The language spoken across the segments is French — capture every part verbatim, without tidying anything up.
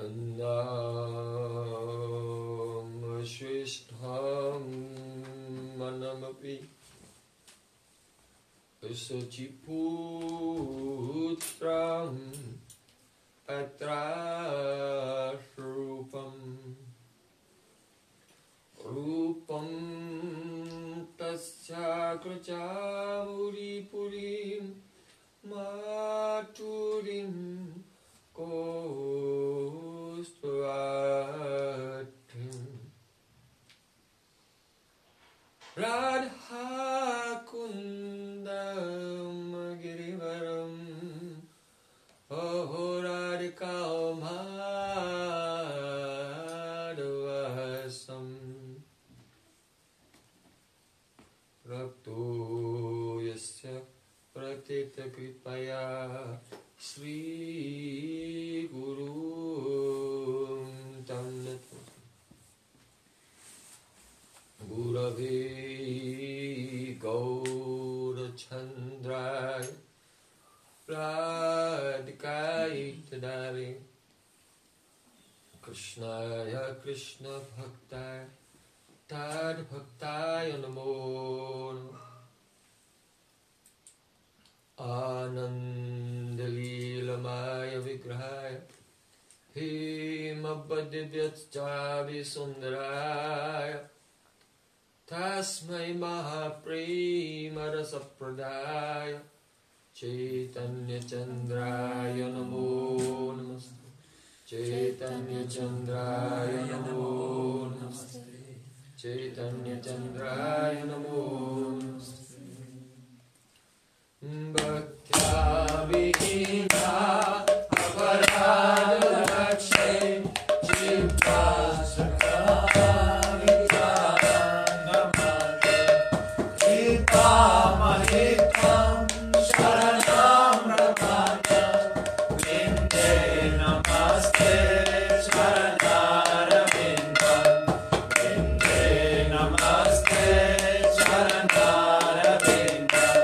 Annam Shrishtham Manamapi Usachiputram Atrashrupam Rupam Tasya Krachamuri Purim Maturim Kostvatim Radha Kundam Girivaram Aho Radhika Madhavasam Rakto Yasya Pratita Kripaya Sri Guru Tamnat Gurave Gaura Chandrai Radhikai Tadari Krishnaya Krishna Bhaktai Tad Bhaktaya Namo Anandalilamaya Vigrahaya Himabhadivyatchavi Sundaraya Tasmai Mahaprema Rasapradaya Chaitanya Chandraya Namo Namaste Chaitanya Chandraya Namo Namaste Chaitanya Chandraya Namo Namaste Bhaktya Vihina Aparada Rakshe Chitta Sakavita Namate Chitta Mahitam Sharanam Ramata Vinde Namaste Charanara Vindam Vinde Namaste Charanara Vindam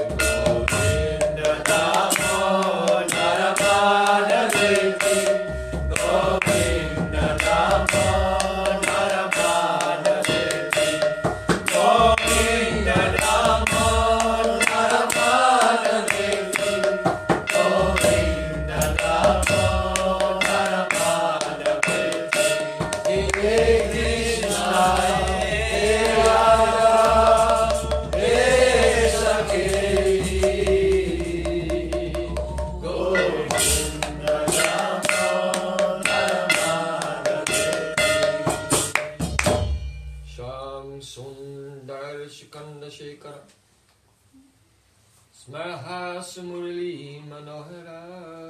Smahasumurli Manohara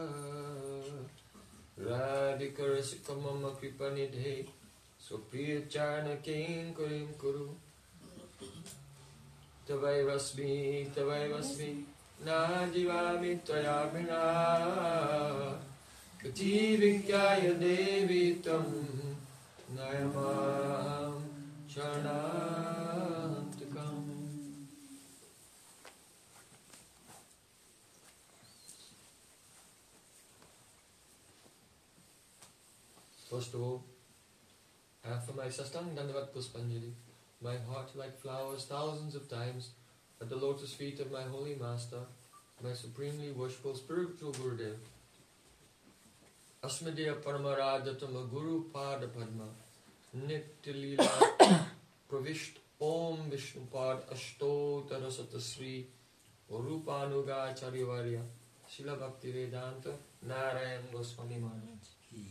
Radhika Rasikamama Kripanidhe Sopiyachana King Kurim Kuru Tavai Vasmi Tavai Vasmi Najivami Tvayamina Kati Vikyaya Devi Tam Nayamam Charanantakam. First of all, after my Sastang Dandavat Puspanjali, my heart like flowers thousands of times at the lotus feet of my holy master, my supremely worshipful spiritual Gurudev. Asmadaya Paramaradhatama Guru Pada Padma Nitya Pravisht Om Vishnupad Ashto Tarasata Sri Rupanuga Charyavarya Srila Bhakti Vedanta Narayan Goswami Maharaj.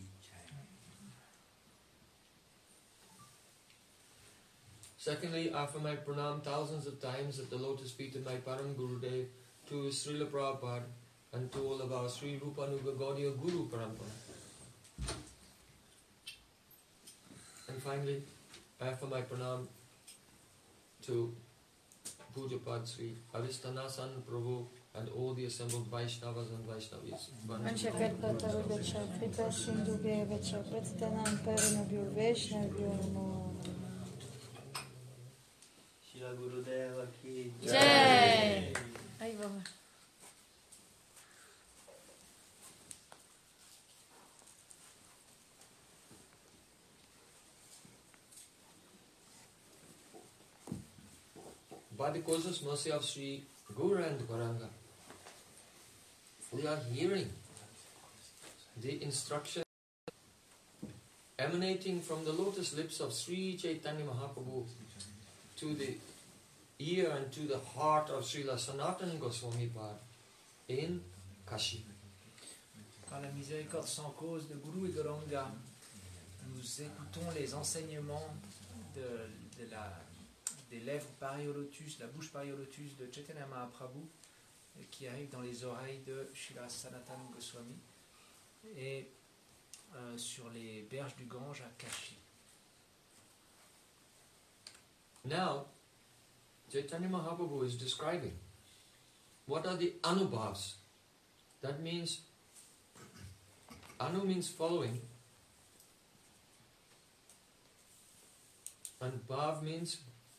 Secondly, after my pranam thousands of times at the lotus feet of my Param Gurudev, to Srila Prabhupada, and to all of our Sri Rupanuga Gaudiya Guru Parampara. And finally, after my pranam to Pujapad Sri Avistanasan Prabhu and all the assembled Vaishnavas and Vaishnavis. Shila Gurudeva ki Jai. Ai Baba. by the causeless mercy of Sri Gaura and Gauranga, we are hearing the instruction emanating from the lotus lips of Sri Chaitanya Mahaprabhu to the ear and to the heart of Srila Sanatana Goswami Pad in Kashi. Par la miséricorde sans cause de Guru et Gauranga, nous écoutons les enseignements de, de la, des lèvres pareilles au lotus, la bouche pareille au lotus de Chaitanya Mahaprabhu, qui arrivent dans les oreilles de Srila Sanatana Goswami et euh, sur les berges du Gange à Kashi. Now, Chaitanya Mahaprabhu is describing what are the anubhavs. That means, anu means following, and bhav means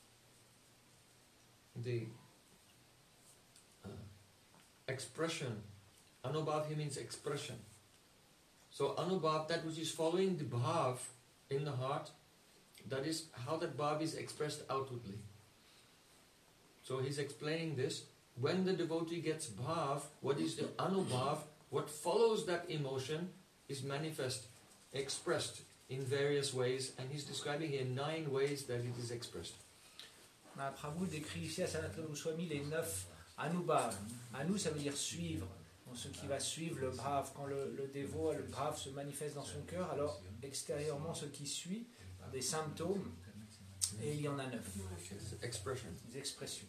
the uh, expression. Anubhav he means expression. So anubhav, that which is following the bhav in the heart, that is how that bhav is expressed outwardly. So he's explaining this. When the devotee gets bhav, what is the anubhav? What follows that emotion is manifest, expressed in various ways, and he's describing here nine ways that it is expressed. Mahaprabhu décrit ici à Sanatana Goswami les neuf anubhavs. Anu, ça veut dire suivre. Donc, ce qui va suivre le bhav. Quand le, le dévot, le bhav se manifeste dans son cœur, alors extérieurement, ce qui suit, des symptômes, et il y en a neuf. Expression. Des expressions.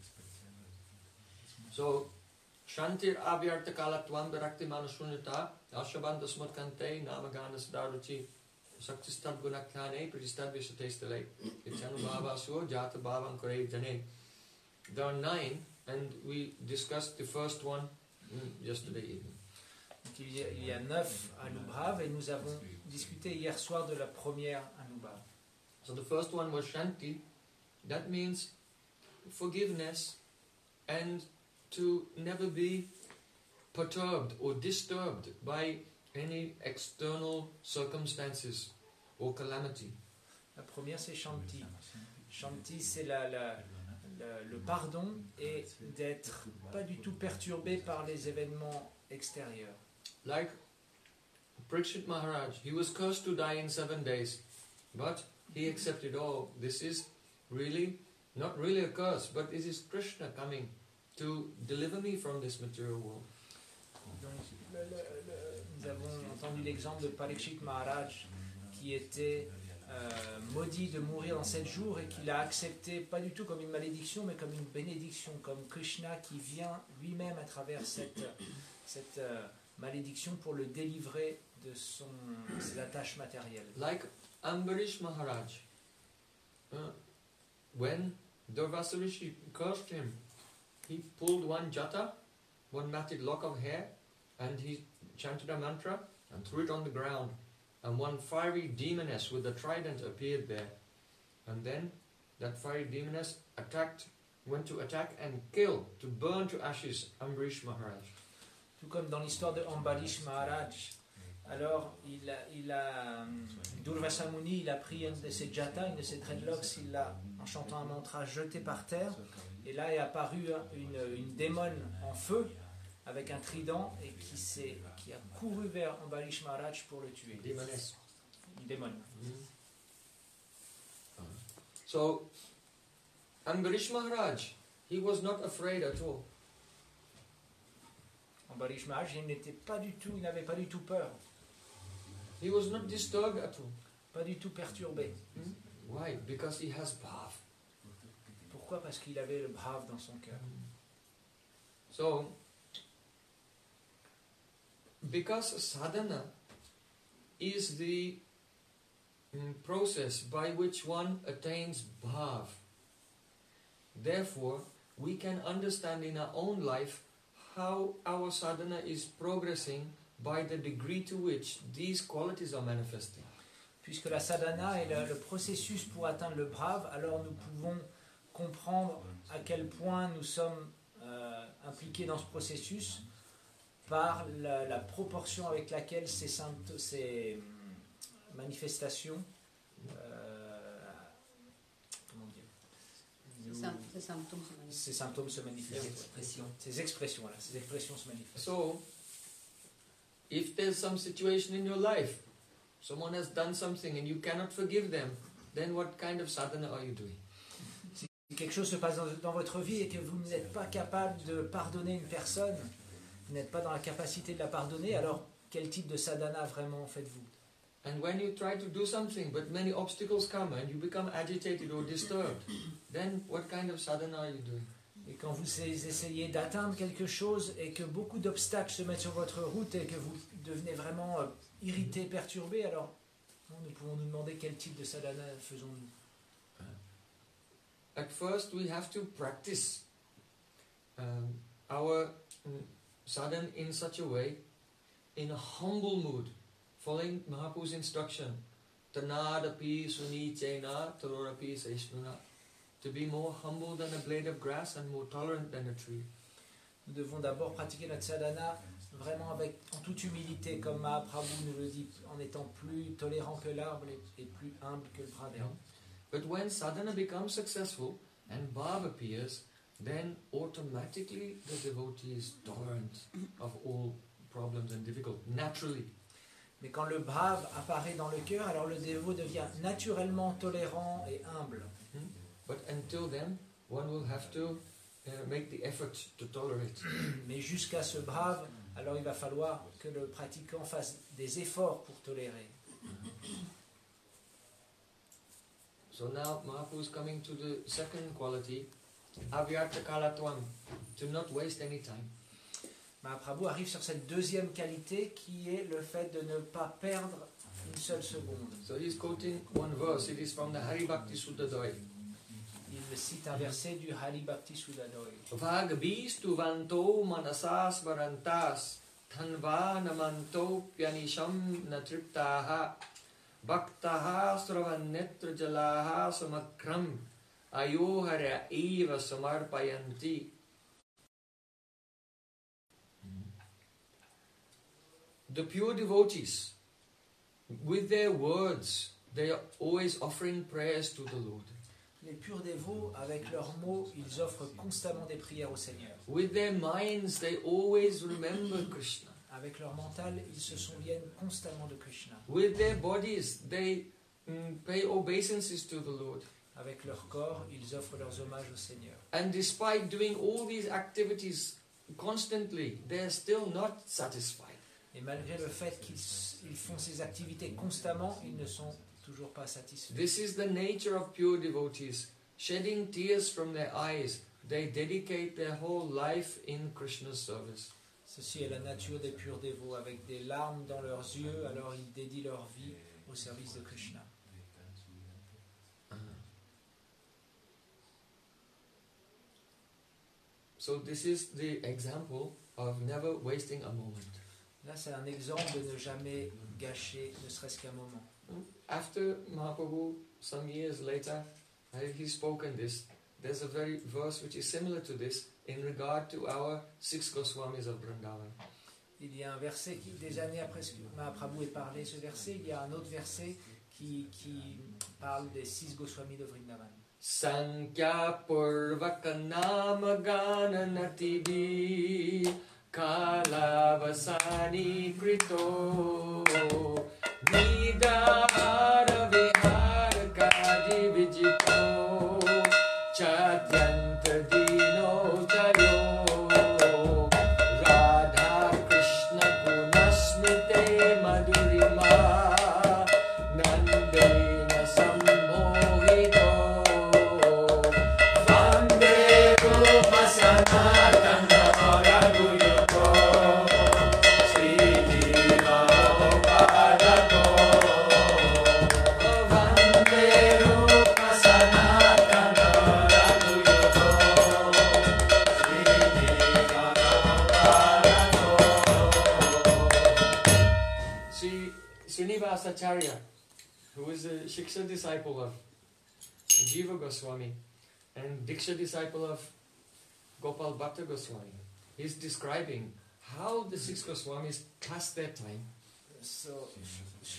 So, Shantir Avyarta Kalatvam Virakti Manashunyata Ashabanta Smatkante Namagana Sadaruchi Saktistad Gunakhane Pratistad Vishatestale Ityanubhava Sur Jata Bhavam Kore Jane. There are nine, and we discussed the first one yesterday evening. Donc, il, y a, il y a neuf anubhavs, et nous avons discuté hier soir de la première anubhav. So the first one was Shanti. That means forgiveness and to never be perturbed or disturbed by any external circumstances or calamity. La première, c'est Shanti. Shanti, c'est la, la, la, le pardon et d'être pas du tout perturbé par les événements extérieurs. Like Parikshit Maharaj, he was cursed to die in seven days, but he accepted, oh, this is really, not really a curse, but this is Krishna coming to deliver me from this material world. Donc, le, le, le, nous avons entendu l'exemple de Parikshit Maharaj qui était euh, maudit de mourir en sept jours et qu'il a accepté pas du tout comme une malédiction mais comme une bénédiction, comme Krishna qui vient lui-même à travers cette, cette euh, malédiction pour le délivrer de son, ses attaches matérielles. Like Ambarish Maharaj, uh, when Durvasa Rishi cursed him, he pulled one jata, one matted lock of hair, and he chanted a mantra and threw it on the ground. And one fiery demoness with a trident appeared there. And then that fiery demoness attacked, went to attack and kill, to burn to ashes Ambarish Maharaj. Tout comme dans l'histoire de Ambarish Maharaj. Alors, il a, il a Durvasa Muni, il a pris une de ses jatas, une de ses dreadlocks, il l'a, en chantant un mantra, jeté par terre. Et là est apparue une, une démone en feu avec un trident et qui, s'est, qui a couru vers Ambarish Maharaj pour le tuer. Demoness. Une démone. Mm-hmm. So, Ambarish Maharaj, he was not afraid at all. Ambarish Maharaj, il n'était pas du tout, il n'avait pas du tout peur. He was not disturbed at all. Pas du tout perturbé. Mm? Why? Because he has bhav. Pourquoi? Parce qu'il avait le bhav dans son cœur. So, because sadhana is the mm, process by which one attains bhav, therefore we can understand in our own life how our sadhana is progressing by the degree to which these qualities are manifesting. Puisque la sadhana est le, le processus pour atteindre le bhav, alors nous pouvons comprendre à quel point nous sommes euh, impliqués dans ce processus par la, la proportion avec laquelle ces, symptômes, ces manifestations euh, comment dire, nous, Sym- Ces symptômes se manifestent. ces symptômes se manifestent. Expression. Ces expressions, voilà, ces expressions se manifestent. So, if there's some situation in your life, someone has done something and you cannot forgive them, then what kind of sadhana are you doing? Si quelque chose se passe dans, dans votre vie et que vous n'êtes pas capable de pardonner une personne, vous n'êtes pas dans la capacité de la pardonner, alors quel type de sadhana vraiment faites-vous? And when you try to do something but many obstacles come and you become agitated or disturbed, then what kind of sadhana are you doing? Et quand vous essayez d'atteindre quelque chose et que beaucoup d'obstacles se mettent sur votre route et que vous devenez vraiment euh, irrité, perturbé, alors nous pouvons nous demander quel type de sadhana faisons-nous. At first we have to practice um, our mm, sadhana in such a way, in a humble mood, following Mahaprabhu's instruction, tanadapi sunichena tarorapi saishnuna, to be more humble than a blade of grass and more tolerant than a tree. Nous devons d'abord pratiquer notre sadhana vraiment avec, en toute humilité, comme Mahaprabhu nous le dit, en étant plus tolérant que l'arbre et, et plus humble que le bras d'herbe. But when sadhana becomes successful and bhava appears, then automatically the devotee is tolerant of all problems and difficulties, naturally. Mais quand le bhava apparaît dans le cœur, alors le dévot devient naturellement tolérant et humble. Hmm? But until then, one will have to uh, make the effort to tolerate. Mais jusqu'à ce brave, alors il va falloir que le pratiquant fasse des efforts pour tolérer. So now Mahaprabhu is coming to the second quality, avyartha kalatvam, to not waste any time. Mahaprabhu arrive sur cette deuxième qualité qui est le fait de ne pas perdre une seule seconde. So he is quoting one verse, it is from the Hari Bhakti Suddhadaya. Il cite un verset du Hari Bhakti Suddhadaya. Vagabhistu vanto manasas varantas thanva namanto pyanisham natriptaha bhaktaha sravannetra jalaha samakram ayohara eva samarpayanti. The pure devotees, with their words, they are always offering prayers to the Lord. Les purs dévots, avec leurs mots, ils offrent constamment des prières au Seigneur. With their minds, they always remember Krishna. Avec leur mental, ils se souviennent constamment de Krishna. With their bodies, they mm, pay obeisances to the Lord. Avec leur corps, ils offrent leurs hommages au Seigneur. And despite doing all these activities constantly, they are still not satisfied. Et malgré le fait qu'ils ils font ces activités constamment, ils ne sont toujours pas satisfaits. This is the nature of pure devotees. Shedding tears from their eyes, they dedicate their whole life in Krishna's service. Ceci est la nature des purs dévots. Avec des larmes dans leurs yeux, alors ils dédient leur vie au service de Krishna. So this is the example of never wasting a moment. Là, c'est un exemple de ne jamais gâcher, ne serait-ce qu'un moment. After Mahaprabhu, some years later, uh, he's spoken this. There's a very verse which is similar to this in regard to our six Goswamis of Vrindavan. Il y a un verset qui, des années après ce que Mahaprabhu ait parlé, ce verset, il y a un autre verset qui, qui parle des six Goswamis de Vrindavan. Sankhya purvaka nama gana natibi kalavasani krito nidahara vihara kaji vijito chatyanta dino chayo radha krishna gunasmite madhurima nandena sammohito vande rupa sanatana raguyuko srijiva opadato vande rupa sanatana raguyuko srijiva opadato. Sri Srinivasacharya, who is a Shiksha disciple of Jiva Goswami and Diksha disciple of Gopal Bhatta Goswami, he's describing how the six Goswamis pass their time. So,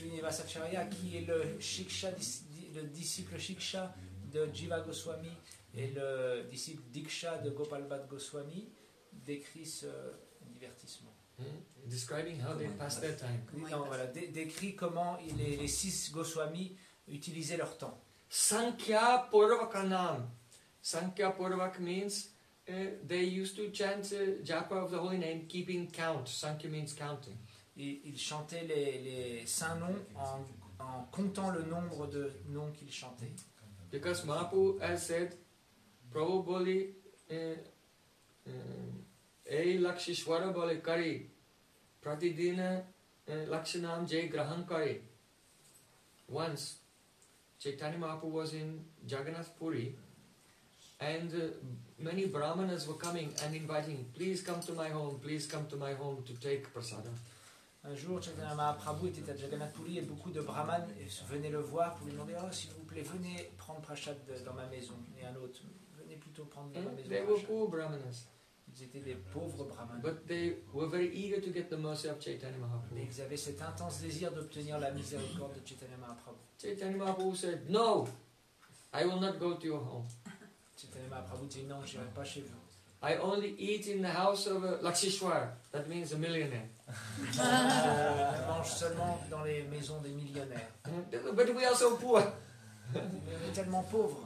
Srinivasacharya, qui est le, Shiksha, le disciple Shiksha de Jiva Goswami, Et le disciple Diksha de Gopal Bhatt Goswami décrit ce divertissement. Hmm? Describing how they pass their time. Non, voilà, dé- décrit comment il- les, les six Goswamis utilisaient leur temps. Sankhya Purvakanam. Sankhya Purvak means uh, they used to chant uh, japa of the holy name, keeping count. Sankhya means counting. Il, il chantait les, les saints noms en, en comptant le nombre de noms qu'il chantait. Because Mahaprabhu has said, probably, uh, um, Ei Lakshishwara Bole Kari, Pratidina uh, Lakshanam Jai Grahan Kari. Once, Chaitanya Mahaprabhu was in Jagannath Puri, and uh, many brahmanas were coming and inviting, please come to my home, please come to my home to take prasada. Un jour, Chaitanya Mahaprabhu était à Jagannath Puri et beaucoup de brahmanes venaient le voir pour lui demander oh, s'il vous plaît, venez prendre prasad de- dans ma maison. Et un autre, venez plutôt prendre dans ma And maison. they were prasad. poor brahmanas, Ils étaient des pauvres brahmanes. but they were very eager to get the mercy of Chaitanya Mais Mahaprabhu. ils avaient cet intense désir d'obtenir la miséricorde de Chaitanya Mahaprabhu. Chaitanya Mahaprabhu said, no, I will not go to your home. Chaitanya Mahaprabhu dit non, je n'irai pas chez vous. I only eat in the house of a Lakshishwar, that means a millionaire. Je mange seulement dans les maisons des millionnaires. But we are so poor. Mais on est tellement pauvres.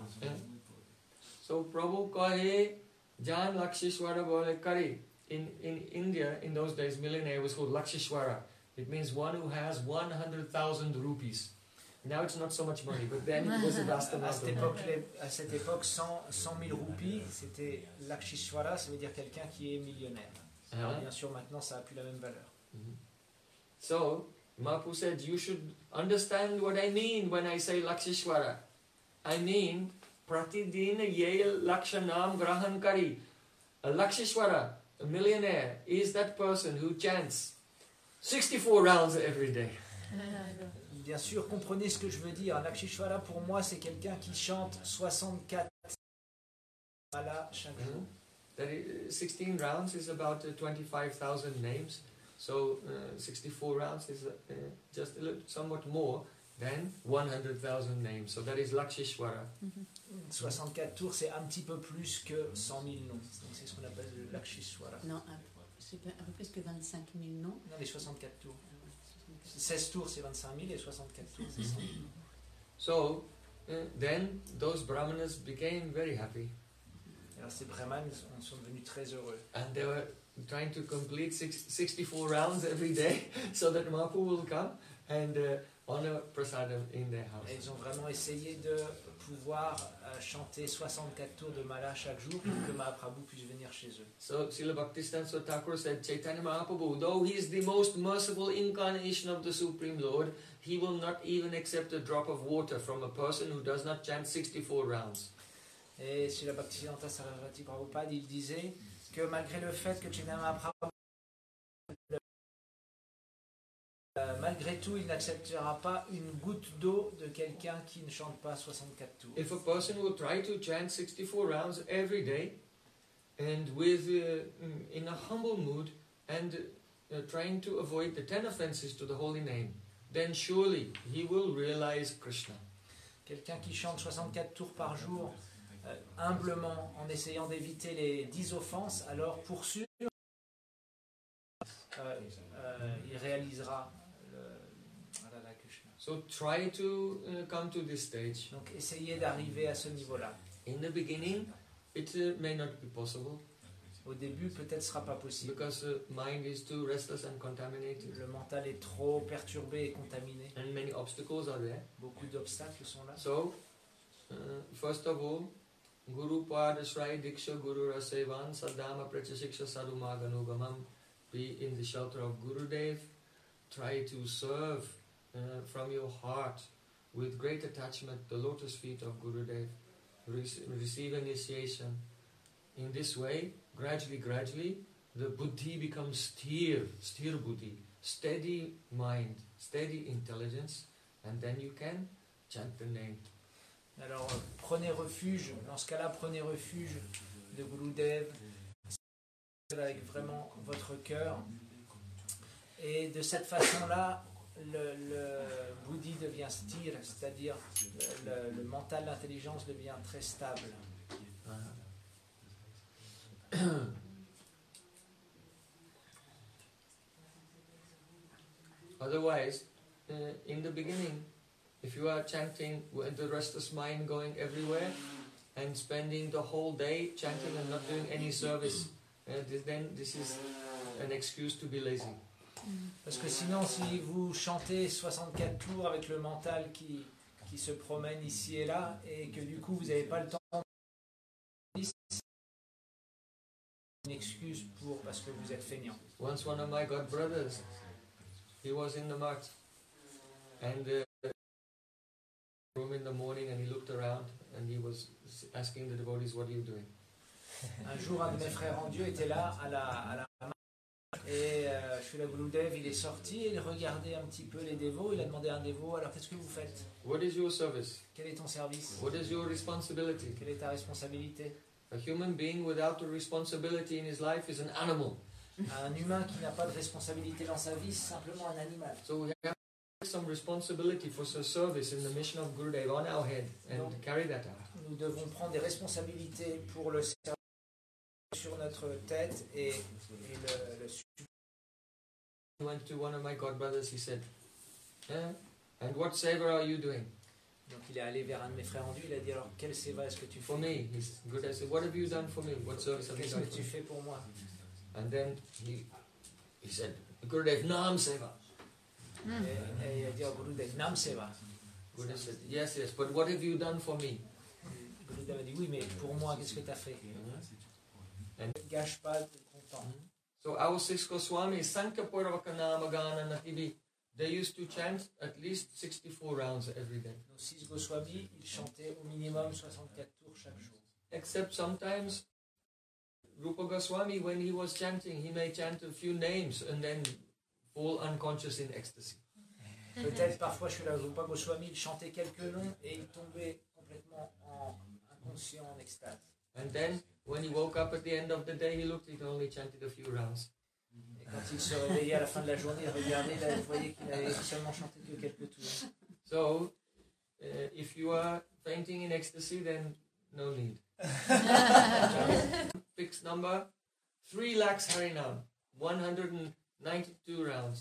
So Prabhu kahe Jan Lakshishwara bole kari. In, in India, in those days, millionaire was called Lakshishwara. It means one who has one hundred thousand rupees. Now it's not so much money, but then it was a vast À amount cette of money. époque, les- à cette époque cent, cent mille roupies, c'était Lakshishwara, ça veut dire quelqu'un qui est millionnaire. Alors, Uh-huh. bien sûr, maintenant, ça n'a plus la même valeur. Mhm. So, Mahaprabhu said, you should understand what I mean when I say Lakshishwara. I mean, Pratidina Ye Lakshanam Grahan Kari. A Lakshishwara, a millionaire, is that person who chants sixty-four rounds every day. Bien sûr, comprenez ce que je veux dire. Lakshishwara, pour moi, c'est quelqu'un qui chante soixante-quatre malas chaque jour. Mhm. That is, sixteen rounds is about uh, twenty-five thousand names. So uh, sixty-four rounds is uh, uh, just a little, somewhat more than one hundred thousand names. So that is Lakshishwara. soixante-quatre tours, c'est un petit peu plus que cent mille noms. Donc, c'est ce qu'on appelle le Lakshishwara. Non, un, c'est un peu plus que vingt-cinq mille noms. Non, les soixante-quatre tours. Euh, soixante-quatre. seize tours, c'est vingt-cinq mille et soixante-quatre tours, c'est cent mille. So uh, then those brahmanas became very happy. Alors, ces brahmanes sont- sont devenus très heureux. And they were trying to complete six, sixty-four rounds every day so that Mahaprabhu will come and uh, honor prasadam in their house. Et ils ont vraiment essayé de pouvoir euh, chanter soixante-quatre tours de mala chaque jour pour que Mahaprabhu puisse venir chez eux. So Srila Bhaktisiddhanta Thakur said, Chaitanya Mahaprabhu, though he is the most merciful incarnation of the Supreme Lord, he will not even accept a drop of water from a person who does not chant sixty-four rounds. Et Srila Bhaktisiddhanta Sarasvati Prabhupada, il disait que malgré le fait que Chaitanya Mahaprabhu, euh, malgré tout, il n'acceptera pas une goutte d'eau de quelqu'un qui ne chante pas soixante-quatre tours. If a person will try to chant sixty-four rounds every day and with uh, mm, in a humble mood and uh, trying to avoid the ten offenses to the holy name, then surely he will realize Krishna. Quelqu'un qui chante soixante-quatre tours par jour, euh, humblement, en essayant d'éviter les dix offenses, alors pour sûr, euh, euh, il réalisera le Radha Krishna. So try to uh, come to this stage. Donc essayez d'arriver à ce niveau-là. In the beginning, it uh, may not be possible Au début, peut-être ce ne sera pas possible. because the mind is too restless and contaminated, Le mental est trop perturbé et contaminé. and many obstacles are there. Beaucoup d'obstacles sont là. So, uh, first of all, Guru Pada Shrai Diksha Guru Rasevan Sadama Prachashiksha Sarumaganugam. Be in the shelter of Gurudev. Try to serve uh, from your heart with great attachment the lotus feet of Gurudev. Rece- receive initiation. In this way, gradually, gradually, the buddhi becomes sthir, sthir buddhi, steady mind, steady intelligence, and then you can chant the name. Alors, euh, prenez refuge, dans ce cas-là, prenez refuge de Gurudev, avec vraiment votre cœur. Et de cette façon-là, le, le buddhi devient sthir, c'est-à-dire le, le- le mental, l'intelligence devient très stable. Otherwise, uh, in the beginning, if you are chanting with the restless mind going everywhere and spending the whole day chanting and not doing any service, uh, this, then this is an excuse to be lazy. Parce que sinon, si vous chantez soixante-quatre tours avec le mental qui, qui se promène ici et là, et que du coup vous n'avez pas le temps, c'est une excuse pour parce que vous êtes feignant. Once one of my god brothers, he was in the mat and uh, room in the morning, and he looked around and he was asking the devotees, "What are you doing?" Un jour, un de mes frères en Dieu était là à la, à la et euh, Srila Gurudev, il est sorti et il regardait un petit peu les dévots. Il a demandé à un dévot, alors qu'est-ce que vous faites? What is your service? Quel est ton service? What is your responsibility? Quelle est ta responsabilité? A human being without a responsibility in his life is an animal. Un humain qui n'a pas de responsabilité dans sa vie, c'est simplement un animal. So we have some responsibility for the service in the mission of Gurudev on our head and Donc, carry that out. nous devons prendre des responsabilités pour le service sur notre tête et, et le, le I went to one of my god brothers, he said, eh, and what seva are you doing? Donc il est allé vers un de mes frères en Dieu, il a dit alors quelle seva est-ce que tu For fais? me, he's good. I said, what have you done for me? What service have you Qu'est-ce done que for tu me? fais pour moi? And then he, he said, Gurudev, Nam Seva. Et, et il a dit au Gurudev, Nam Seva. Gurudev said, yes, yes, but what have you done for me? Gurudev a dit oui, mais pour moi, qu'est-ce que tu as fait? And Ne gâche pas ton temps. so our six Goswamis, Sankhya Purvaka Namagana Natibi, they used to chant at least sixty-four rounds every day. Nos six Goswamis, ils chantaient au minimum soixante-quatre tours chaque jour. Except sometimes Rupa Goswami, when he was chanting, he may chant a few names and then fall unconscious in ecstasy. Peut-être parfois, je suis là, Rupa Goswami, il chantait quelques noms et il tombait complètement en inconscient, en extase. And then when he woke up at the end of the day, he looked, he'd only chanted a few rounds. Et quand il se réveillait à la fin de la journée, il regardait, là, il voyait qu'il avait seulement chanté que quelques tours. So, uh, if you are fainting in ecstasy, then no need. Fixed number, three lakhs Harinam, one hundred ninety-two rounds.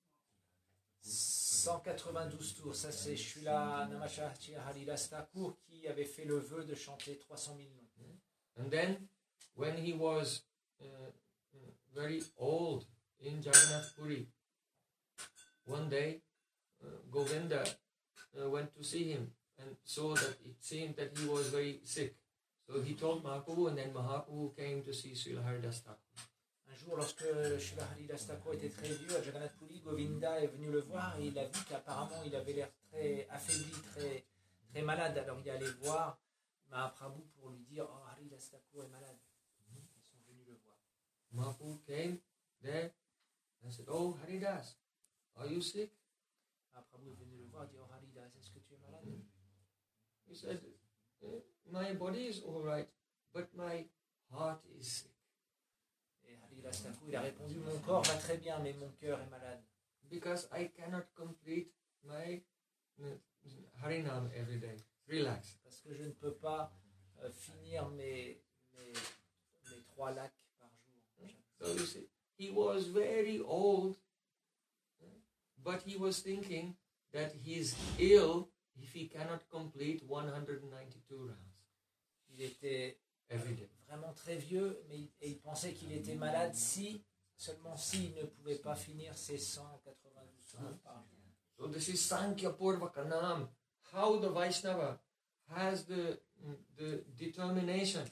cent quatre-vingt-douze tours, ça c'est Srila Namacharya Haridas Thakur qui avait fait le vœu de chanter trois cent mille noms. And then, when he was uh, uh, very old in Jagannath Puri, one day, uh, Govinda uh, went to see him and saw that it seemed that he was very sick. So he told Mahaprabhu, and then Mahaprabhu came to see Srila Haridas Thakur. Un jour, lorsque Srila Haridas Thakur était très vieux, à Jagannath Puri, Govinda est venu le voir et il a vu qu'apparemment il avait l'air très affaibli, très, très malade. Alors il est allé voir Mahaprabhu pour lui dire « Oh, Haridas Thakur est malade ». Ils sont venus le voir. Mahaprabhu came there and said, "Oh, Haridas, are you sick?" Mahaprabhu est venu le voir et dit « Oh, Haridas, est-ce que tu es malade ?» He said, "Eh, my body is all right, but my heart is sick." Et Haridas Thakur, il a répondu « Mon corps va très bien, mais mon cœur est malade. Because I cannot complete my uh, Harinam every day. Relax." Parce que je ne peux pas euh, finir mes, mes, mes trois lacs par jour. So you see, he was very old, but he was thinking that he's ill if he cannot complete one hundred ninety-two rounds Il était every day. vraiment très vieux, mais il, et il pensait qu'il était malade si, seulement s'il ne pouvait pas finir ses cent quatre-vingt-douze tours par jour. So this is Sankhya Purvaka Nam, how the Vaishnava has the, the determination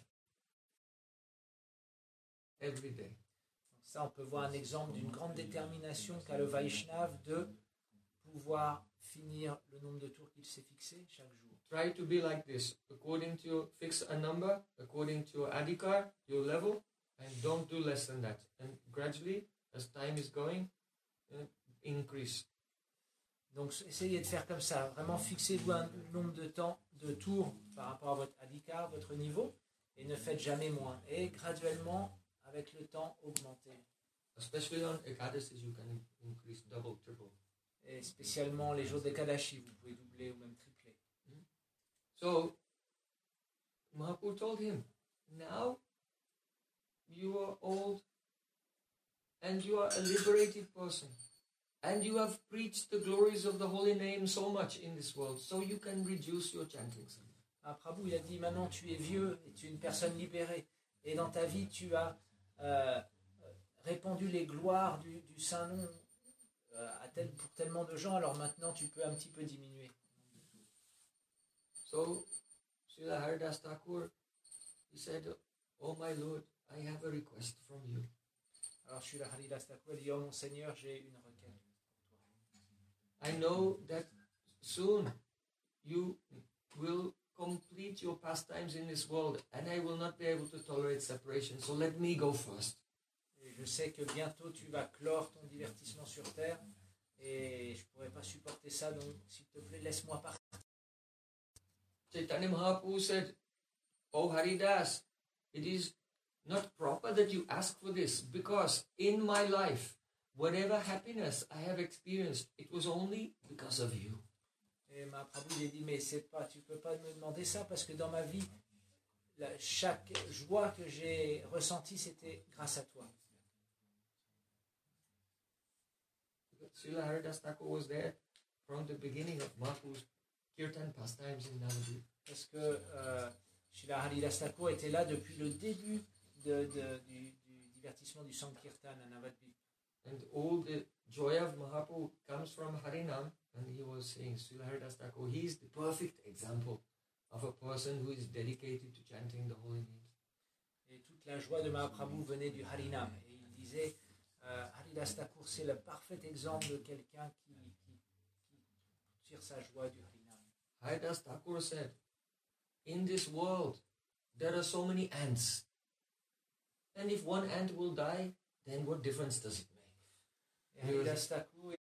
every day. Donc ça, on peut voir un exemple d'une grande détermination qu'a le Vaishnav de pouvoir finir le nombre de tours qu'il s'est fixé chaque jour. Try to be like this, according to your, fix a number, according to your adhikar, your level, and don't do less than that. And gradually, as time is going, uh, increase. Donc essayez de faire comme ça, vraiment fixez-vous un nombre de temps, de tours par rapport à votre adhikar, votre niveau, et ne faites jamais moins. Et graduellement, avec le temps, augmentez. Especially on Ekadasis, you can increase double, triple. Et spécialement les jours d'Ekadashi, vous pouvez doubler ou même tripler. So, Mahaprabhu told him, now you are old and you are a liberated person. And you have preached the glories of the holy name so much in this world, so you can reduce your chanting. Ah, Prabhu, il a dit, maintenant tu es vieux et tu es une personne libérée. Et dans ta vie, tu as euh, répandu les gloires du, du Saint-Nom euh, à tel, pour tellement de gens, alors maintenant tu peux un petit peu diminuer. So, Srila Haridas Thakur, he said, "Oh my Lord, I have a request from you." Alors Srila Haridas Thakur dit, oh mon Seigneur, j'ai une requête. I know that soon you will complete your pastimes in this world, and I will not be able to tolerate separation. So let me go first. Et je sais que bientôt tu vas clore ton divertissement sur terre, et je ne pourrai pas supporter ça, donc s'il te plaît, laisse-moi partir. Chaitanya Mahaprabhu said, "Oh Haridas, it is not proper that you ask for this, because in my life, whatever happiness I have experienced, it was only because of you." Et Mahaprabhu lui a dit, mais c'est pas, tu ne peux pas me demander ça, parce que dans ma vie, la, chaque joie que j'ai ressentie, c'était grâce à toi. Srila Haridas Thakur was there from the beginning of Mahaprabhu's kirtan pastimes in Navadvip. Parce que euh, Srila Haridas Thakur était là depuis le début de, de, du, du divertissement du Sankirtan à Navadvip. And all the joy of Mahaprabhu comes from Harinam. And he was saying, Srila Haridas Thakur, he is the perfect example of a person who is dedicated to chanting the holy names. Et toute la joie de Mahaprabhu venait du Harinam. Et il disait, euh, Haridas Thakur, c'est le parfait exemple de quelqu'un qui, qui, qui tire sa joie du Harinam. Haridas Thakur said, in this world, there are so many ants. And if one ant will die, then what difference does it make? Et Haridas Thakur,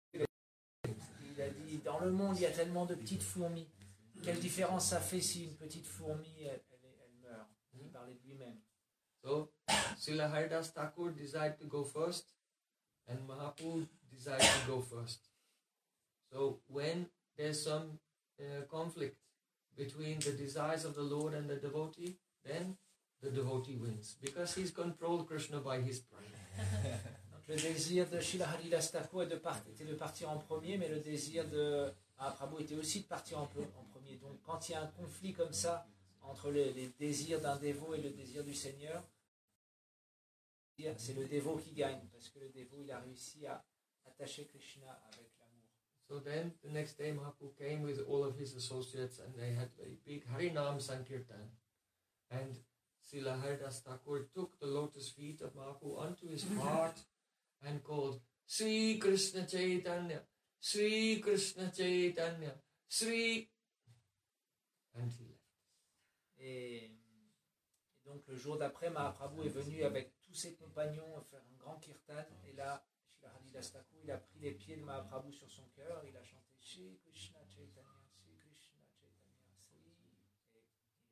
il a dit, dans le monde, il y a tellement de petites fourmis. Quelle différence ça fait si une petite fourmi, elle, elle, elle meurt? Il parlait de lui-même. So, Srila Haridas Thakur decided to go first, and Mahaprabhu decided to go first. So, when there's some uh, conflict between the desires of the Lord and the devotee, then the devotee wins, because he's controlled Krishna by his pride. Le désir de Srila Haridas Thakur était de partir en premier, mais le désir de Mahaprabhu était aussi de partir en, en premier. Donc quand il y a un conflit comme ça entre les, les désirs d'un dévot et le désir du Seigneur, c'est le dévot qui gagne, parce que le dévot il a réussi à attacher Krishna avec l'amour. So then the next day Mahaprabhu came with all of his associates, and they had a big Harinam Sankirtan. And Srila Haridas Thakur took the lotus feet of Mahaprabhu onto his heart and called Sri Krishna Chaitanya, Sri Krishna Chaitanya, Sri, and he left. Et, et donc le jour d'après, Mahaprabhu est venu avec tous ses compagnons faire un grand kirtan, et là, Srila Haridas Thakur, il a pris les pieds de Mahaprabhu sur son cœur, il a chanté Sri Krishna Chaitanya, Sri Krishna Chaitanya, Sri, et il est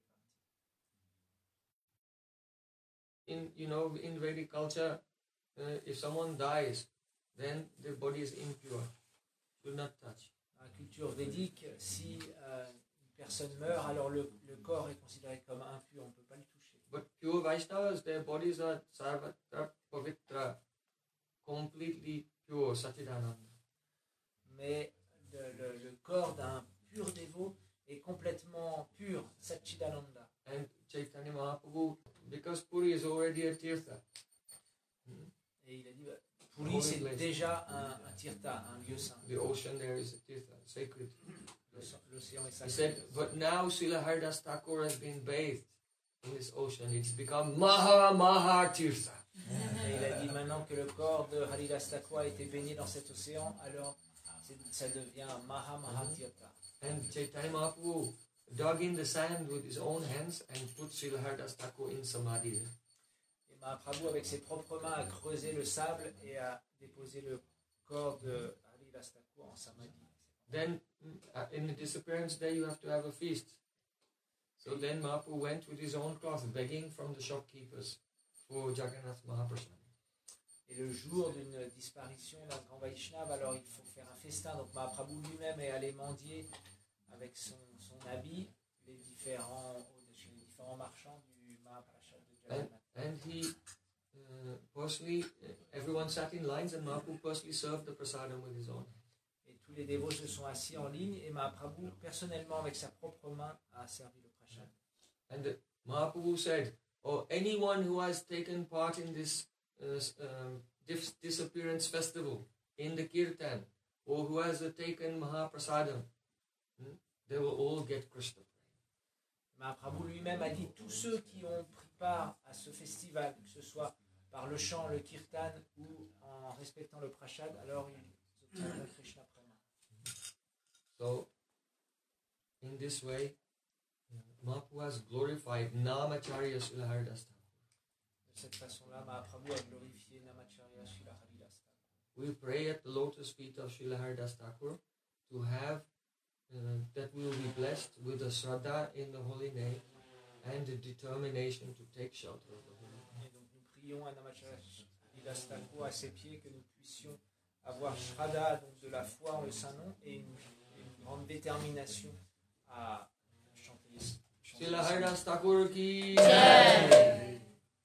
parti. In, you know, in Vedic culture, Uh, if someone dies, then the body is impure. Do not touch. Dans la culture védique, si euh, une personne meurt, alors le, le corps est considéré comme impur, on ne peut pas le toucher. But pure Vaishnavas, their bodies are sarvatra pavitra, completely pure, Satchidananda. Mais le, le, le corps d'un pur dévot est complètement pur, Satchidananda. And Chaitanya Mahaprabhu, because Puri is already a tirtha. Hmm? Et il a dit, bah, Puri c'est déjà un, un tirtha, un lieu saint. The ocean there is a tirtha, sacred. L'océan est He sacré. said, but now Srila Haridas Thakur has been bathed in this ocean. It's become Maha Maha Tirtha. Et il a dit maintenant que le corps de Haridas Thakur a été baigné dans cet océan, alors ça devient Maha Maha Tirtha. And Chaitanya Mahaprabhu dug in the sand with his own hands and put Srila Haridas Thakur in Samadhi there. Mahaprabhu, avec ses propres mains, a creusé le sable et a déposé le corps de Haridas Thakur en samadhi. Then, uh, in the disappearance day, you have to have a feast. So then Mahaprabhu went with his own cloth, begging from the shopkeepers for Jagannath Mahaprasad. Et le jour d'une disparition d'un grand Vaishnava, alors il faut faire un festin. Donc Mahaprabhu lui-même est allé mendier avec son, son habit les différents, les différents marchands du Mahaprasad de And, and he uh, personally, uh, everyone sat in lines and Mahaprabhu personally served the prasadam with his own. Et tous les dévots se sont assis en ligne et Mahaprabhu, personnellement, avec sa propre main, a servi le prashad. And uh, Mahaprabhu said, oh, anyone who has taken part in this uh, um, dis- disappearance festival, in the kirtan, or who has uh, taken Mahaprasadam, hmm, they will all get Krishna. Mahaprabhu lui-même a dit, tous ceux qui ont pris part à ce festival, que ce soit par le chant, le kirtan ou en respectant le prashad, alors ils obtiendront Krishna Prema. So, in this way, Mahaprabhu has glorified Namacharya Srila Haridas Thakur. De cette façon-là, Mahaprabhu a glorifié Namacharya Srila Haridas Thakur. We pray at the lotus feet of Srila Haridas Thakur to have uh, that we will be blessed with a shraddha in the holy name and the determination to take shelter of the holy name. Et donc nous prions à Namacharya Haridas Thakur à ses pieds que nous puissions avoir shraddha, donc de la foi en le saint nom, et une, une grande détermination à chanter les Srila Haridas Thakur ki Jai.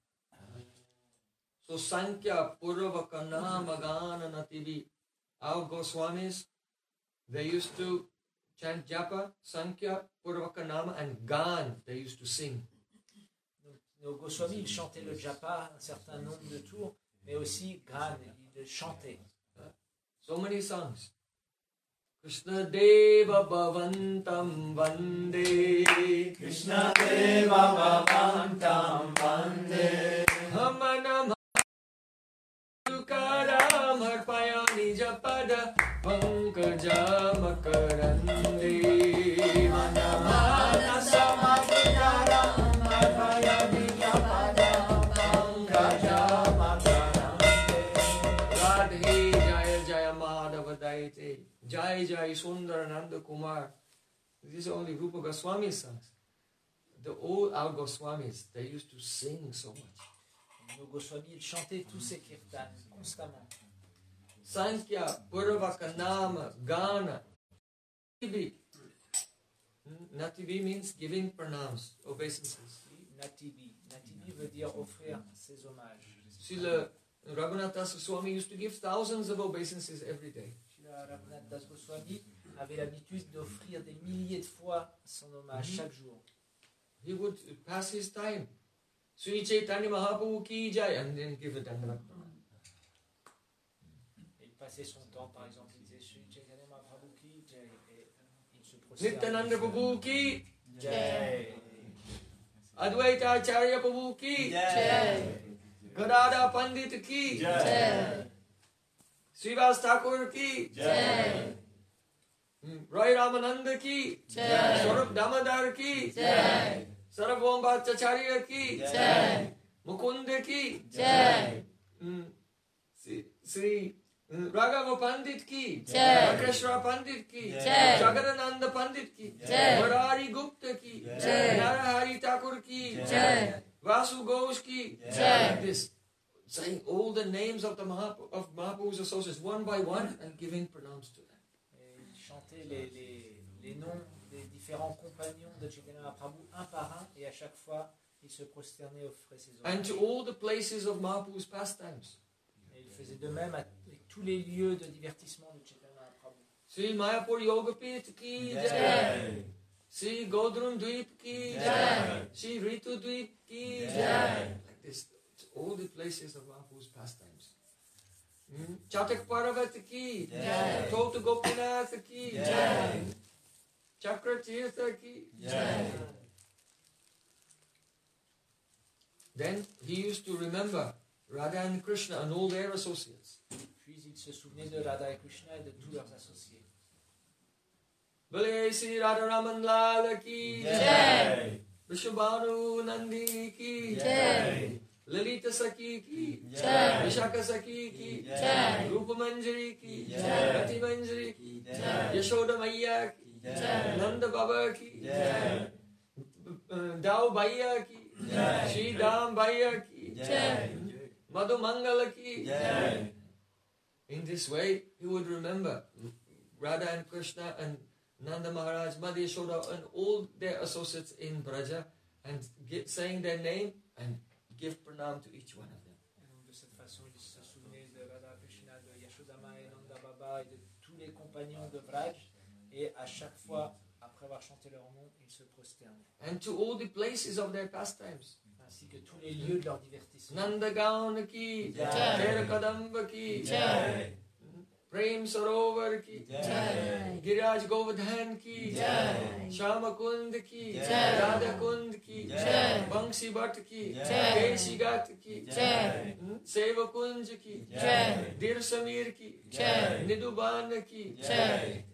So Sankhya Purvaka Nama Gana Nativi. Our Goswamis, they used to chant japa, Sankhya Purvaka Nama, and Gan, they used to sing. Donc, nos Goswamis, ils chantaient le japa un certain nombre de tours, mais aussi Gan, ils chantaient. So many songs. Krishna Deva Bhavantam Vande, Krishna Deva Bhavantam Vande, Hamanam Tukaram Harpaya Nijapada Pankaja Makarande, Manamana Samapitaram Harpaya Nijapada Pankaja Makarande, Radhe Jaya Jaya Madhava Daite, Jai Jai Sundar Nanda Kumar. These are only Rupa Goswami songs. The old our Goswamis, they used to sing so much. Nos Goswamis, ils chantaient tous ces kirtans constamment. Sankhya, Purvaka, Nama, Gana, Nativi. Nativi means giving pranams, obeisances. Nativi. Nativi veut dire offrir ses hommages. Srila Raghunath Das Goswami used to give thousands of obeisances every day. Srila Raghunath Das Goswami avait l'habitude d'offrir des milliers de fois son hommage Mhm. chaque jour. He would pass his time. Sri Chaitanya Mahaprabhu ki jai, and then give a Dandavat pranam. Et il passait son temps, par exemple, il disait Sri Chaitanya Mahaprabhu ki jai, et il se prosternait. Nityananda Prabhu ki, Jai. Advaita Acharya Prabhu ki, Jai. Gadada Pandit ki, Jai. Srivas Thakur ki, Jai. Mm, Roy Ramananda ki, Jai. Swarup Damodar ki, Jai. Sarvabhauma Bhattacharya ki, Jai. Mukunda ki, Jai. mm, Sri- Sri mm, Raghava Pandit ki, Jai. Rakeshwara Pandit ki, Jai. Jagadananda Pandit ki, Jai. Murari Gupta ki, Jai. Narahari Thakur ki, Jai. Vasu Ghosh ki, Jai. like this, saying all the names of the Mahap- of Mahaprabhu's associates one by one and giving pranams to them. Et il chantait les, les, les noms des différents compagnons de Chaitanya Mahaprabhu un par un, et à chaque fois, il se prosternait, offrait ses And hommages. to all the places of Mahaprabhu's pastimes. Et il faisait de même avec tous les lieux de divertissement de Chaitanya Mahaprabhu. Sri Mayapur Yogapit ki jai, Jai. Sri Godrun Dweep ki Jai. jai, Sri Ritu Dweep ki Jai. jai. Like this, to all the places of Mahaprabhu's pastimes. Hmm? Chatak Paravat ki Jai. Tota Gopinath ki Jai. Chakra Tirtha ki Jai. Then he used to remember Radha and Krishna and all their associates. Puis il se souvenait de Radha et Krishna et de tous leurs associés. Bale Sri Radha Raman Lala ki Jai. Vishwabhanu Nandini ki Jai. Lalita Saki ki Jai. Vishaka Saki ki Jai. Rupa Manjari ki Jai. Rati Manjari ki Jai. Yashoda Maiya ki Jai. Nanda Baba ki Jai. uh, Dao Bhaiya ki Jai. Shri Dam Bhaiya ki Jai. Madhu Mangala ki. Jai. In this way, he would remember Radha and Krishna and Nanda Maharaj, Madhu Yashoda, and all their associates in Braja, and get, saying their name and give pranam to each one of them. Et donc de cette façon, il se souvenait de Radha Krishna, de Yashodama et Nanda Baba et de tous les compagnons de Vraj. Et à chaque fois, après avoir chanté leur nom, il se prosternait. And to all the places of their pastimes. Ainsi que tous les lieux de leur divertissement. Nandagaon ki, Jai. Tera Kadamba ki, Jai. Prem Sarovar ki, Jai. Giraj Govardhan ki, Jai. Shama Kund ki, Jai. Radha Kund ki, Jai. Bangsi Bhatt ki, Jai. Keshi Gat ki, Jai. Seva Kunj ki, Jai. Dir Samir ki, Jai. Niduban ki. Jai.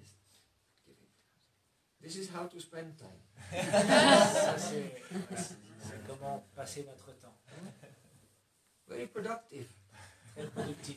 This is how to spend time. Ça, c'est c'est comment passer notre temps. Very productive. Très productif.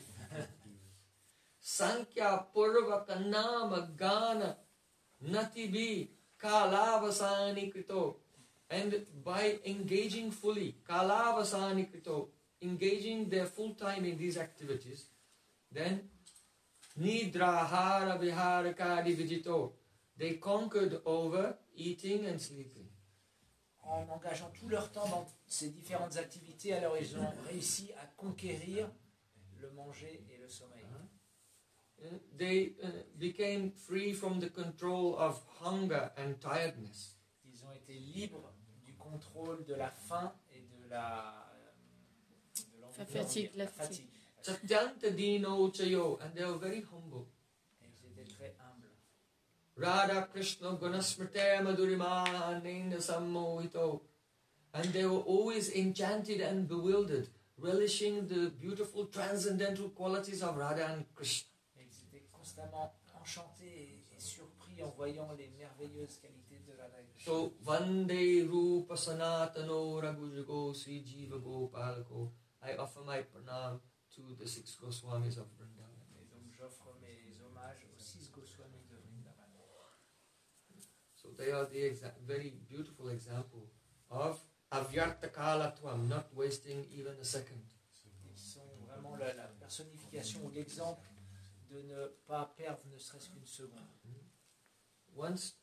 Sankhya Purvaka Nama Gana Natibi Kalavasani Krito. And by engaging fully, Kalavasani Krito, engaging their full time in these activities, then Nidra Hara Vihara Kadi Vijito. They conquered over eating and sleeping. En engageant tout leur temps dans ces différentes activités, alors ils ont réussi à conquérir le manger et le sommeil. Uh, They uh, became free from the control of hunger and tiredness. Ils ont été libres du contrôle de la faim et de la, euh, de l'envie La de fatigue, dormir, la fatigue. Satyanta Dino Chayo, and they were very humble. Et ils étaient très humbles. Radha Krishna Gunasmrite Madhurima Nenda Sammohito. And they were always enchanted and bewildered, relishing the beautiful transcendental qualities of Radha and Krishna. Et ils étaient constamment enchantés et, et surpris en voyant les merveilleuses qualités de Radha et Krishna. So, Vande Rupa Sanatano Raghujago Sri Jiva Gopalako. I offer my pranam to the six Goswamis of Vrindavan. Et donc j'offre mes hommages aux six Goswamis de Vrindavan. So they are the exa- very beautiful example of avyarta kalatvam, not wasting even a second. Ils sont vraiment la, la personnification ou l'exemple de ne pas perdre ne serait-ce qu'une seconde. Once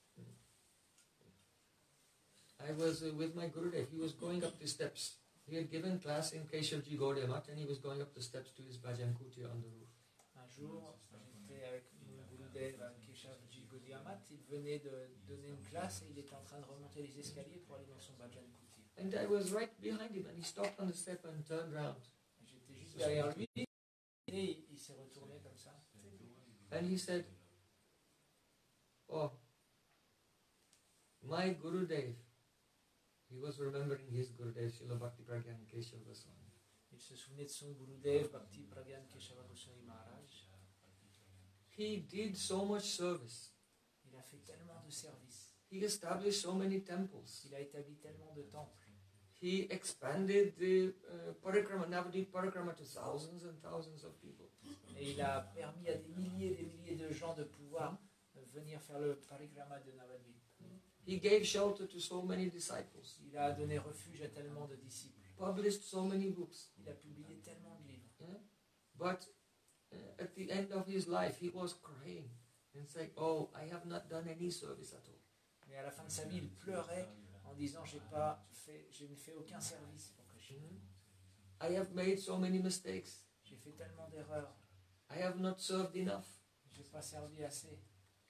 I was uh, with my Gurudev, he was going up the steps. He had given class in Keshavji Gaudiya Math and he was going up the steps to his bhajan kutir on the roof. Un jour, j'étais avec mon Gurudev à Keshavji Gaudiya Math, il venait de donner une classe et il était en train de remonter les escaliers pour aller dans son bhajan kutir. And I was right behind him and he stopped on the step and turned round. J'étais juste derrière lui et il, il s'est retourné comme ça. And he said, oh, my Gurudev. He was remembering his Gurudev, Srila Bhakti Pragyan Keshav Goswami. Il se souvenait de son Gurudev, Bhakti Pragyan Keshava Goswami Maharaj. He did so much service. Il a fait tellement de services. He established so many temples. Il a établi tellement de temples. He expanded the uh, parikrama, Navadvip parikrama to thousands and thousands of people. Et il a permis à des milliers et des milliers de gens de pouvoir venir faire le parikrama de Navadvip. He gave shelter to so many disciples. Il a donné refuge à tellement de disciples. Published so many books. Il a publié tellement de livres. Yeah? But uh, at the end of his life, he was crying and saying, oh, I have not done any service at all. Mais à la fin de sa vie, il pleurait en disant j'ai pas fait, je n'ai fait aucun service pour Krishna. I have made so many mistakes. J'ai fait tellement d'erreurs. I have not served enough. J'ai pas servi assez.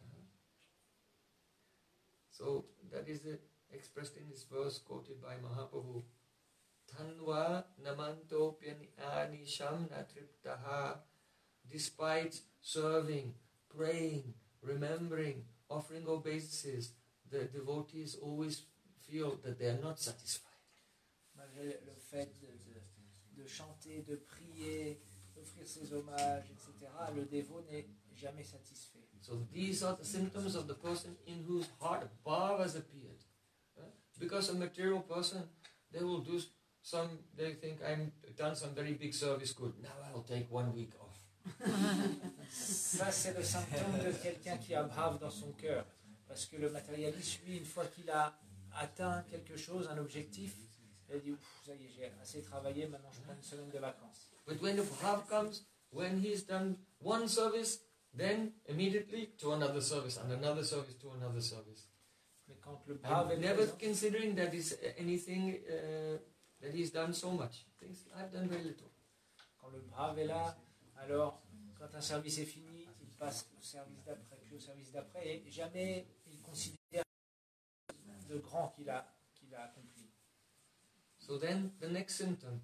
So that is uh, expressed in this verse quoted by Mahaprabhu. Tanva namantopyani sham natriptaha. Despite serving, praying, remembering, offering obeisances, the devotees always feel that they are not satisfied. Malgré le fait de, de, de chanter, de prier, d'offrir ses hommages, et cetera, le dévot n'est jamais satisfait. So these are the symptoms of the person in whose heart bhava has appeared. Uh, Because a material person, they will do some, they think, I've done some very big service good, now I'll take one week off. Ça, c'est le symptôme de quelqu'un qui a bhava dans son cœur. Parce que le matérialiste, lui, une fois qu'il a atteint quelque chose, un objectif, il dit, ça y est, j'ai assez travaillé, maintenant je prends une semaine de vacances. But when the bhava comes, when he's done one service, then immediately to another service, and another service to another service. Mais quand le bhava est And never présent, considering that is anything uh, that he's done so much. He thinks, I've done very little. Quand le brave est là, alors quand un service est fini, il passe au service d'après, puis au service d'après, et jamais il considère de grand qu'il a, qu'il a accompli. So then the next symptom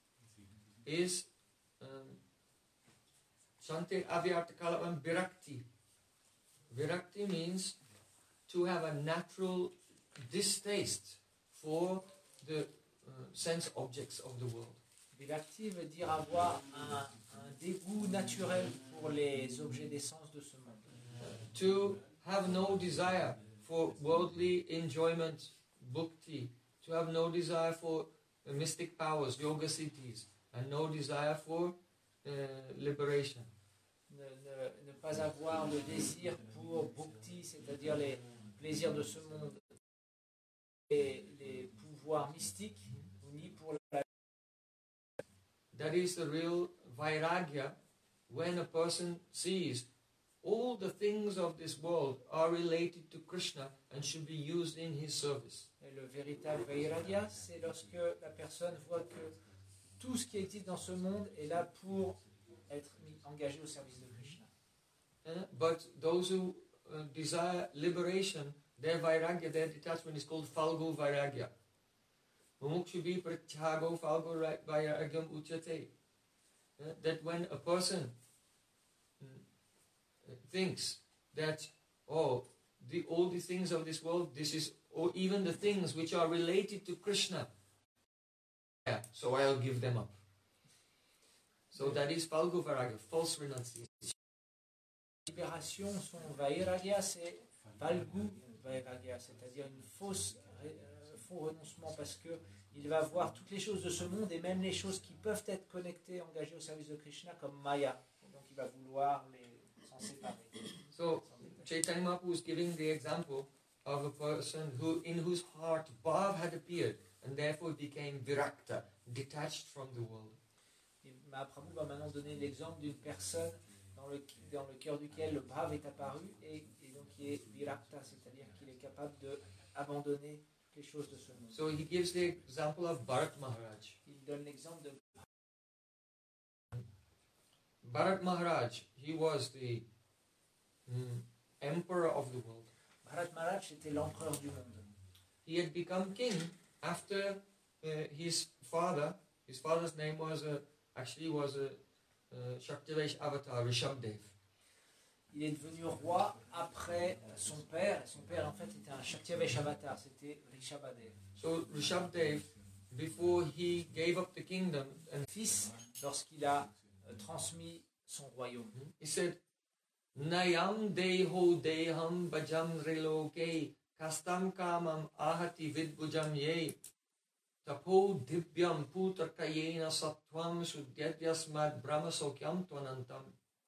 is um, Shante Avyartakalam Virakti. Virakti means to have a natural distaste for the uh, sense objects of the world. Virakti veut dire avoir un, un dégoût naturel pour les objets d'essence de ce monde. Uh, to have no desire for worldly enjoyment, bhakti, to have no desire for uh, mystic powers, yoga siddhis, and no desire for uh, liberation. Ne, ne, ne pas avoir le désir pour bhakti, c'est-à-dire les plaisirs de ce monde, et les pouvoirs mystiques, ni pour la... That is the real vairagya, when a person sees all the things of this world are related to Krishna and should be used in his service. Et le véritable vairagya, c'est lorsque la personne voit que tout ce qui existe dans ce monde est là pour être mis, engagé au service de Krishna. Uh, but those who uh, desire liberation, their vairagya, their detachment is called Falgu Vairagya. Mumukshubhi pratyago Falgu Vairagyam uchate. Uh, that when a person uh, thinks that, oh, the, all the things of this world, this is, or even the things which are related to Krishna, yeah, so I'll give them up. So that is Falgu Vairagya, false renunciation. Libération, son vairagya, c'est Falgu Vairagya, c'est-à-dire une fausse, euh, faux renoncement, parce que il va voir toutes les choses de ce monde et même les choses qui peuvent être connectées, engagées au service de Krishna comme Maya. Donc il va vouloir les s'en séparer. So Chaitanya Mahaprabhu is giving the example of a person who, in whose heart bhav had appeared and therefore became virakta, detached from the world. Et Mahaprabhu va maintenant donner l'exemple d'une personne dans le, dans le cœur duquel le bhav est apparu et, et donc qui est virakta, c'est-à-dire qu'il est capable d'abandonner toutes les choses de ce monde. So he gives the example of Bharat Maharaj. Il donne l'exemple de Bharat Maharaj, he was the mm, emperor of the world. Bharat Maharaj, était l'empereur du monde. He had become king after uh, his father. His father's name was uh, actually was a uh, Shaktivesh avatar, Rishabdev. Il est devenu roi après son père. Son père, en fait, était un Shaktivesh avatar, c'était Rishabhadev. So Rishabdev, before he gave up the kingdom, and Fils, lorsqu'il a euh, transmis son royaume, he said, Nayam deho deham bhajam reloke kastam kamam ahati vidbujam ye tapo divyam putarkayena sattvam sudhyatyasmad brahmasokyam tvanantam.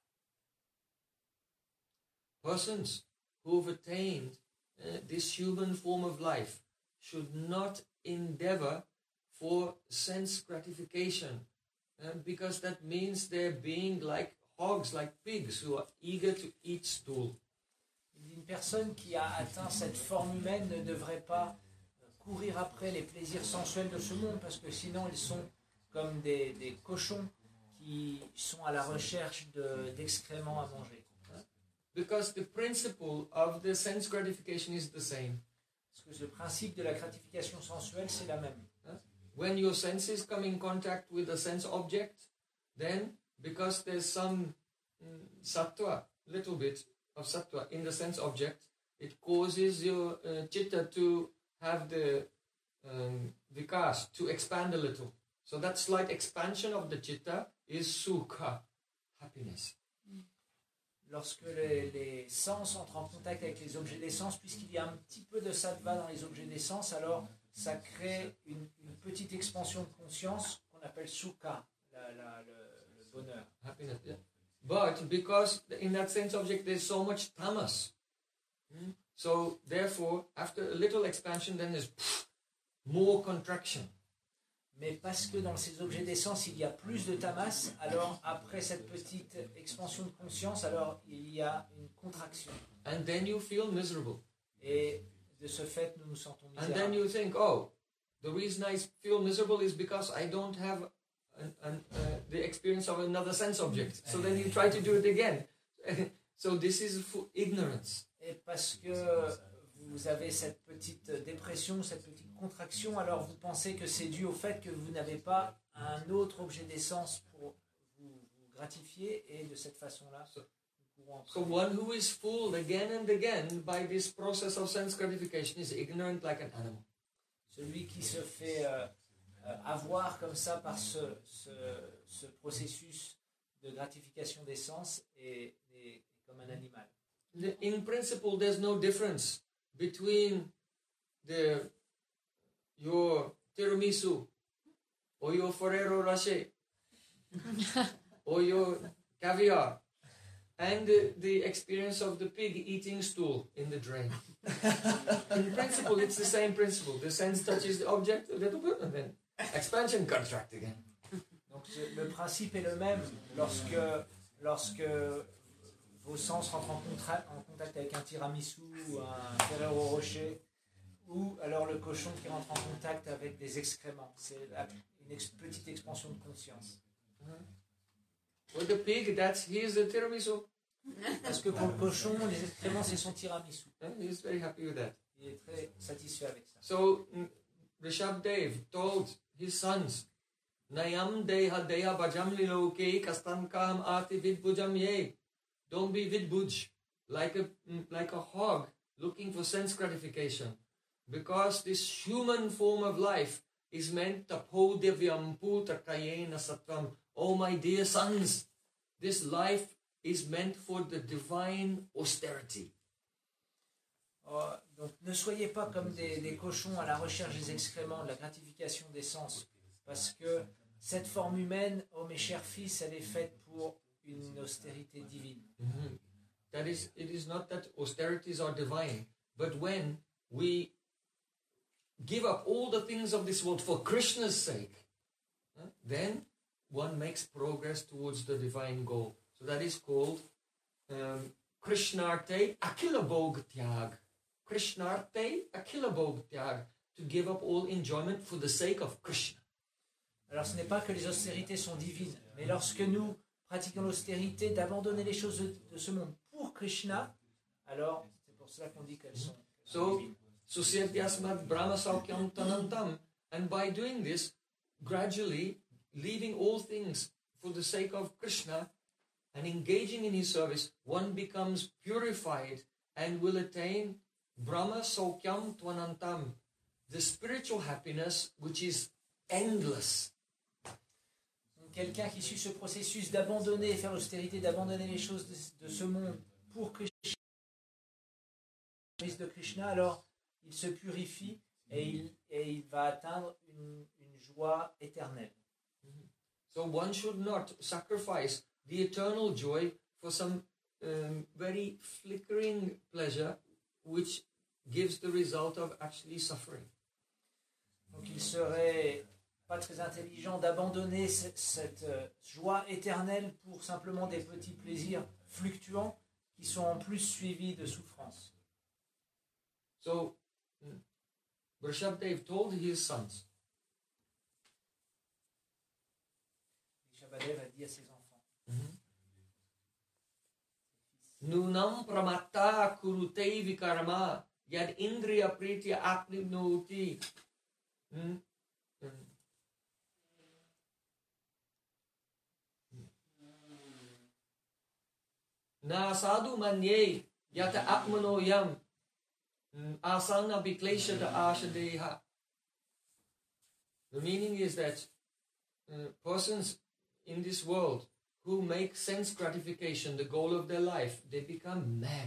Persons who have attained uh, this human form of life should not endeavor for sense gratification, uh, because that means they're being like hogs, like pigs who are eager to eat stool. une personne qui a atteint cette forme humaine ne devrait pas courir après les plaisirs sensuels de ce monde, parce que sinon ils sont comme des, des cochons qui sont à la recherche de, d'excréments à manger. Because the principle of the sense gratification is the same. Parce que le principe de la gratification sensuelle, c'est la même. When your senses come in contact with a sense object, then because there's some mm, sattva, little bit of sattva in the sense object, it causes your uh, chitta to have the um, vikas, to expand a little. So that slight expansion of the chitta is sukha, happiness. Lorsque les, les sens entrent en contact avec les objets d'essence, puisqu'il y a un petit peu de sattva dans les objets d'essence, alors ça crée une, une petite expansion de conscience qu'on appelle sukha, la, la, le, le bonheur. Happiness, yeah. But because in that sense object there's so much tamas, mm, so therefore after a little expansion then there's pff, more contraction. Mais parce que dans ces objets d'essence il y a plus de tamas, alors après cette petite expansion de conscience, alors il y a une contraction. And then you feel miserable. Et de ce fait nous nous sentons And then misérables. you think, oh, The reason I feel miserable is because I don't have an, an, uh, the experience of another sense object. So then you try to do it again. So this is full ignorance. Et parce que vous avez cette petite dépression, cette petite contraction, alors vous pensez que c'est dû au fait que vous n'avez pas un autre objet d'essence pour vous, vous gratifier, et de cette façon-là, vous courez en So one who is fooled again and again by this process of sense gratification is ignorant like an animal. Celui qui se fait euh, euh, avoir comme ça par ce, ce, ce processus de gratification des sens est, est, est comme un animal. The- In principle, there's no difference between the your tiramisu or your Ferrero Rocher or your caviar and the, the experience of the pig eating stool in the drain. In principle, it's the same principle. The sense touches the object a little bit and then expansion, contract again. Donc ce- le principe est le même lorsque, lorsque vos sens rentrent en, contra- en contact avec un tiramisu ou un Ferrero Rocher, ou alors le cochon qui rentre en contact avec des excréments. C'est la- une ex- petite expansion de conscience. With the pig, that's here's the tiramisu. Parce que pour le cochon, les excréments, c'est son tiramisu. And he's very happy with that. Il est très satisfait avec ça. So mm, Rishabdev told his sons, Nayam deha deha bhajam liloke kastankam ati vidbujam ye. Don't be vidbuj, like a mm, like a hog looking for sense gratification, because this human form of life is meant tapo divyam putakayena sattvam. Oh my dear sons, this life is meant for the divine austerity. Oh, donc ne soyez pas comme des, des cochons à la recherche des excréments, de la gratification des sens, parce que cette forme humaine, oh mes chers fils, elle est faite pour une austérité divine. Mhm. That is, it is not that austerities are divine, but when we give up all the things of this world for Krishna's sake, huh, then one makes progress towards the divine goal. So that is called um, Krishnarte Akila Bhog Tyag. Krishnarte Akila Bhog Tyag. To give up all enjoyment for the sake of Krishna. Alors ce n'est pas que les austérités sont divines, mais lorsque nous pratiquons l'austérité, d'abandonner les choses de, de ce monde pour Krishna, alors c'est pour cela qu'on dit qu'elles sont, qu'elles sont So, divines. Susyadyasmat Brahma Saukyam Tanantam. And by doing this, gradually leaving all things for the sake of Krishna and engaging in his service, one becomes purified and will attain Brahma Saukyam Twanantam, the spiritual happiness which is endless. Donc, quelqu'un qui suit ce processus d'abandonner, faire l'austérité, d'abandonner les choses de, de ce monde pour Krishna, de Krishna, alors il se purifie et il, et il va atteindre une, une joie éternelle. So one should not sacrifice the eternal joy for some um, very flickering pleasure which gives the result of actually suffering. Donc il serait pas très intelligent d'abandonner cette, cette euh, joie éternelle pour simplement des petits plaisirs fluctuants qui sont en plus suivis de souffrances. So mm, Vrishabdev told his sons, Rishabhadev a dit à ses enfants, Nunam pramatta kurute vikarma yad indriya pritya apnibnoti. Mm, mm. Na sadhu manye yata atmano yam mm, asana bikleshada ashadeha. The meaning is that uh, persons in this world who make sense gratification the goal of their life, they become mad.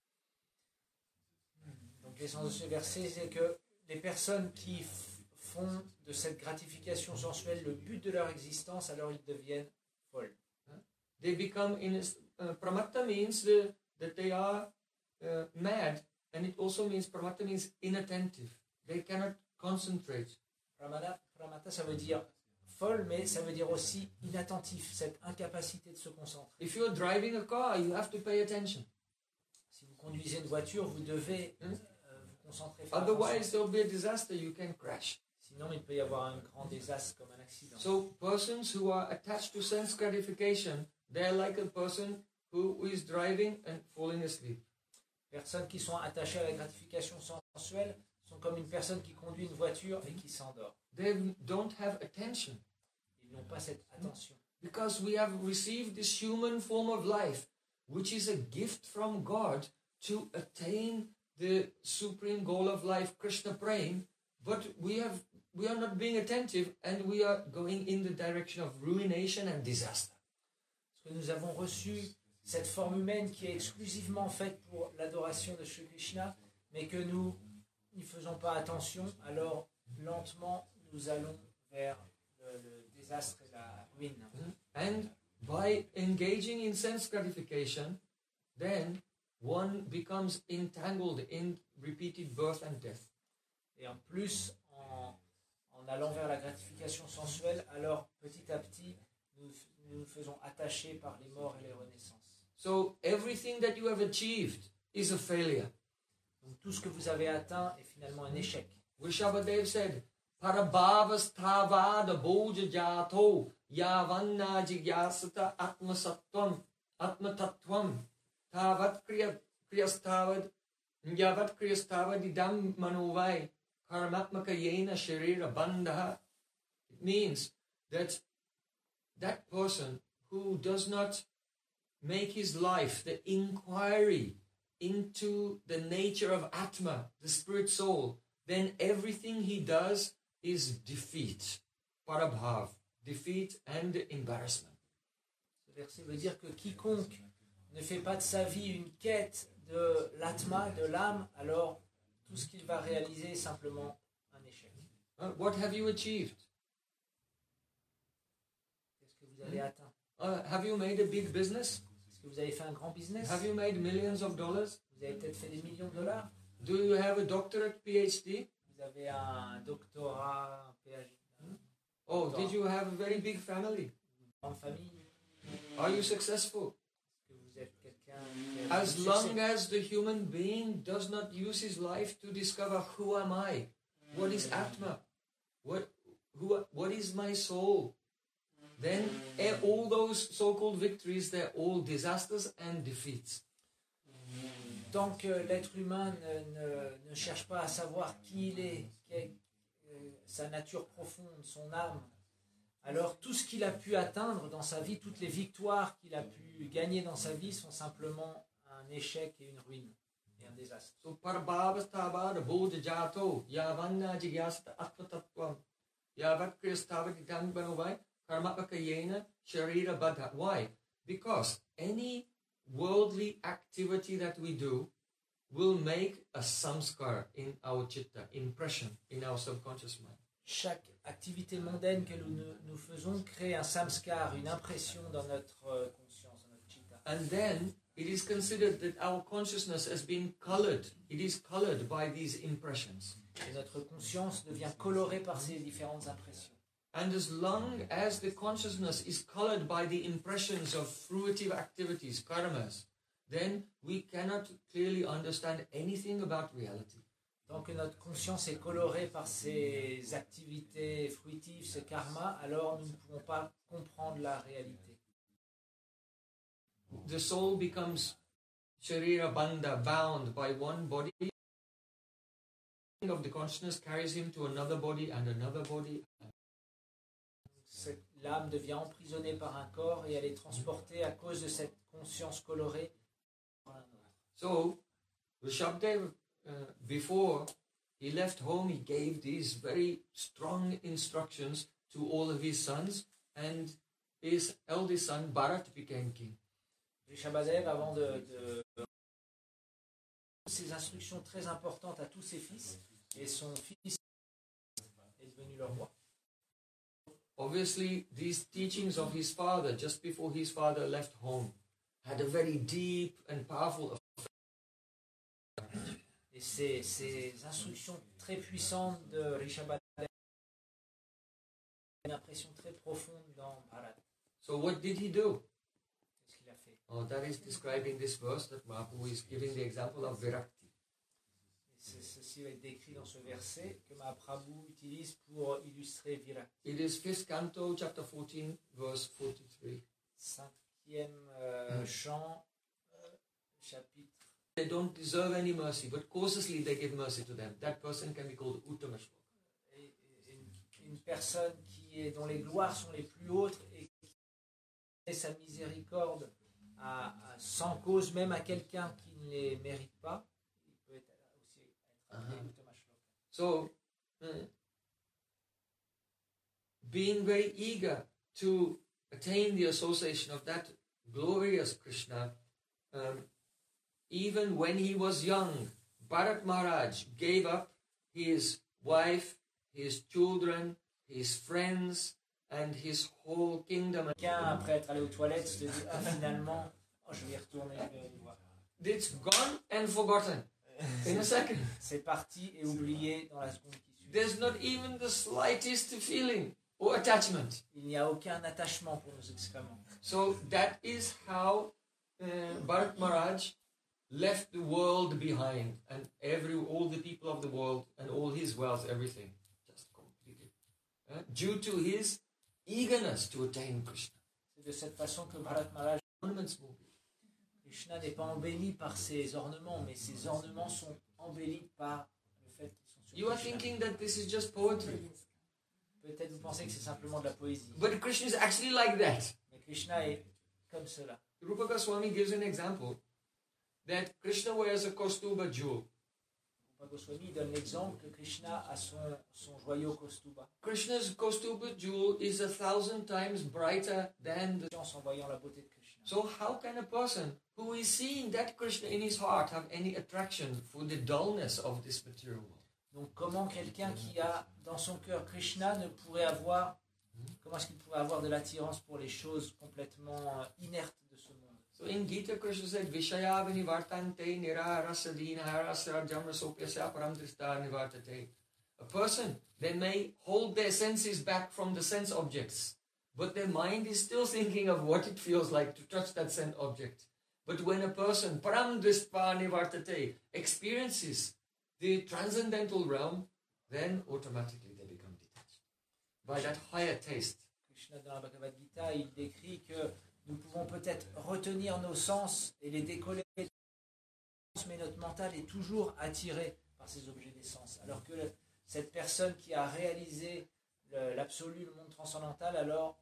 donc l'essence de ce verset, c'est que les personnes qui f- font de cette gratification sensuelle le but de leur existence, alors ils deviennent folles. They become, in a, uh, pramatta means the, that they are uh, mad, and it also means, pramatta means inattentive. They cannot concentrate. Pramana, pramata, ça veut dire folle, mais ça veut dire aussi inattentif, cette incapacité de se concentrer. If you're driving a car, you have to pay attention. Si vous conduisez une voiture, vous devez Hmm? euh, vous concentrer. Faire Otherwise, there will be a disaster, you can crash. attention. Sinon, il peut y avoir un grand désastre comme un accident. So persons who are attached to sense gratification, they're like a person who is driving and falling asleep. Personnes qui sont attachées à la gratification sensuelle sont comme une personne qui conduit une voiture et qui s'endort. They don't have attention Ils n'ont pas cette attention. because we have received this human form of life, which is a gift from God to attain the supreme goal of life, Krishna praying, but we have we are not being attentive and we are going in the direction of ruination and disaster. Parce que nous avons reçu cette forme humaine qui est exclusivement faite pour l'adoration de Shri Krishna, mais que nous n'y faisons pas attention, alors lentement nous allons vers le, le désastre et la ruine. And by engaging in sense gratification, then one becomes entangled in repeated birth and death. Et en plus, en, en allant vers la gratification sensuelle, alors petit à petit, nous nous, nous faisons attacher par les morts et les renaissances. So everything that you have achieved is a failure. Donc tout ce que vous avez atteint est finalement un échec. Rishabhadev said, Parabhavasthavada boja jato yavanna jigyasata atmasattvam atmatattvam tavat kriyastavad yavat kriyastavad idam manovai karmatmaka yena sharira bandha. It means that that person who does not make his life the inquiry into the nature of Atma, the spirit soul, then everything he does is defeat, parabhav, defeat and embarrassment. Ce verset veut dire que quiconque ne fait pas de sa vie une quête de l'atma, de l'âme, alors tout ce qu'il va réaliser est simplement un échec. Uh, what have you achieved? Qu'est-ce que vous avez atteint? Uh, have you made a big business? Est-ce que vous avez fait un grand business? Have you made millions of dollars? Vous avez peut-être fait des millions de dollars? Do you have a doctorate, PhD? Vous avez un doctorat, un P H D, Oh, did you have a very big family? une grande famille? Are you successful? Est-ce que vous êtes quelqu'un qui a As du long succès? as the human being does not use his life to discover who am I, what is Atma, what, who, what is my soul, then eh, all those so-called victories, they're all disasters and defeats. Tant que l'être humain ne, ne, ne cherche pas à savoir qui il est, quelle, euh, sa nature profonde, son âme, alors tout ce qu'il a pu atteindre dans sa vie, toutes les victoires qu'il a pu gagner dans sa vie sont simplement un échec et une ruine et un désastre. So parabhavasthabada bodha jato yavanna jigyasata atmatattvam yavat kriyastavati dambhanovai karmapakayena sharira badha. Why? Because any worldly activity that we do will make a samskar in our chitta, impression in our subconscious mind. Chaque activité mondaine que nous, nous faisons crée un samskar, une impression dans notre euh, conscience, dans notre chitta. And then it is considered that our consciousness has been colored. It is colored by these impressions. Et notre conscience devient colorée par ces différentes impressions. And as long as the consciousness is colored by the impressions of fruitive activities, karmas, then we cannot clearly understand anything about reality. Tant que notre conscience est colorée par ces activités fruitives, ce karma, alors nous ne pouvons pas comprendre la réalité. The soul becomes sharira bandha, bound by one body. Of the consciousness carries him to another body and another body. Cette- L'âme devient emprisonnée par un corps et elle est transportée à cause de cette conscience colorée par un autre. So, Rishabdev, uh, before he left home, he gave these very strong instructions to all of his sons, and his eldest son, Bharat, became king. Rishabhadev, avant de, de ces instructions très importantes à tous ses fils, et son fils est devenu le roi. Obviously, these teachings of his father, just before his father left home, had a very deep and powerful effect. Et ces, ces instructions très puissantes de Rishabhadev ont une impression très profonde dans Bharat. So what did he do? Qu'est-ce qu'il a fait? Oh, that is describing this verse that Mahaprabhu is giving the example of Virakti. c'est, ceci va être décrit dans ce verset que Mahaprabhu utilise pour illustrer Virat. It is fifth canto, chapter fourteen, verse forty-three. Cinquième euh, chant, euh, chapitre. They don't deserve any mercy, but cautiously they give mercy to them. That person can be called Uttama Shloka. Et- et Une, une personne qui est, dont les gloires sont les plus hautes et qui fait sa miséricorde à, à- sans cause, même à quelqu'un qui ne les mérite pas, il peut être aussi être appelé Uh-huh. Uttama Shloka. So, uh, being very eager to attain the association of that glorious Krishna, um, even when he was young, Bharat Maharaj gave up his wife, his children, his friends, and his whole kingdom. Quelqu'un, après être allé aux toilettes, se dit ah, finalement, oh, je vais y retourner, je vais aller voir. It's gone and forgotten in a second. C'est parti et oublié dans la seconde qui suit. There's not even the slightest feeling or attachment. Il n'y a aucun attachement pour nos excréments. So that is how uh, Bharat Maharaj left the world behind, and every all the people of the world and all his wealth, everything, just completely, uh, due to his eagerness to attain Krishna. C'est de cette façon que Bharat Maharaj, Ornaments will be. Krishna n'est pas embelli par ses ornements, mais ses ornements sont embellis par le fait qu'ils sont sur You are Krishna. thinking that this is just poetry, Peut-être vous pensez que c'est simplement de la poésie. but Krishna is actually like that. Mais Krishna est comme cela. Rupa Goswami gives an example that Krishna wears a Kaustuba jewel. Rupa Goswami donne l'exemple que Krishna a son, son joyau Kaustuba. Krishna's Kaustuba jewel is a thousand times brighter than the. En voyant la beauté de Krishna. So how can a person who is seeing that Krishna in his heart have any attraction for the dullness of this material world? Donc comment quelqu'un qui a dans son cœur Krishna ne pourrait avoir, comment est-ce qu'il pourrait avoir de l'attirance pour les choses complètement euh, inertes de ce monde? So in Gita, Krishna said, Vishaya vinivartante nira rasadina rasarajam rasopyasya param drishta nivartate. A person, they may hold their senses back from the sense objects, but their mind is still thinking of what it feels like to touch that sense object. But when a person, param drishta nivartate, experiences the transcendental realm, then automatically they become detached by that higher taste. Krishna dans la Bhagavad Gita, il décrit que nous pouvons peut-être retenir nos sens et les décoller, mais notre mental est toujours attiré par ces objets des sens. Alors que le- cette personne qui a réalisé le- l'absolu, le monde transcendantal, alors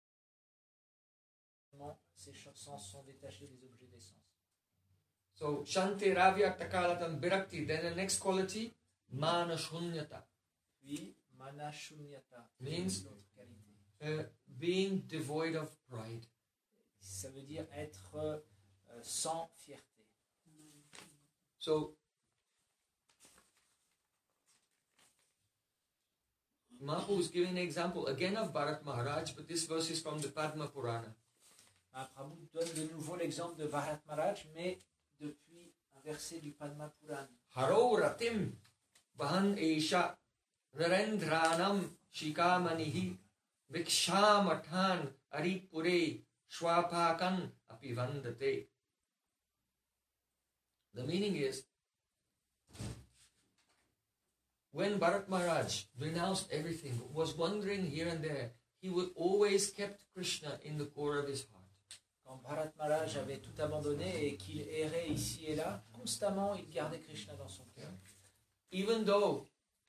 ses sens sont détachés des objets des sens. So, Shanti Ravya Takalatam Birakti. Then the next quality, Mana Shunyata, Puis, mana shunyata, Means- l'autre qualité. uh, being devoid of pride. Ça veut dire être euh, sans fierté. So, Mahaprabhu is giving an example again of Bharat Maharaj, but this verse is from the Padma Purana. Mahaprabhu donne de nouveau l'exemple de Bharat Maharaj, mais depuis un verset du Padma Purana. Haro Ratim Bahan Esha Narendranam Shikamanihi Vikshamathan Aripure Shwapakan Apivandate. The meaning is, when Bharat Maharaj renounced everything, was wandering here and there, he would always kept Krishna in the core of his heart. Quand Bharat Maharaj avait tout abandonné et qu'il errait ici et là, constamment il gardait Krishna dans son cœur. Even though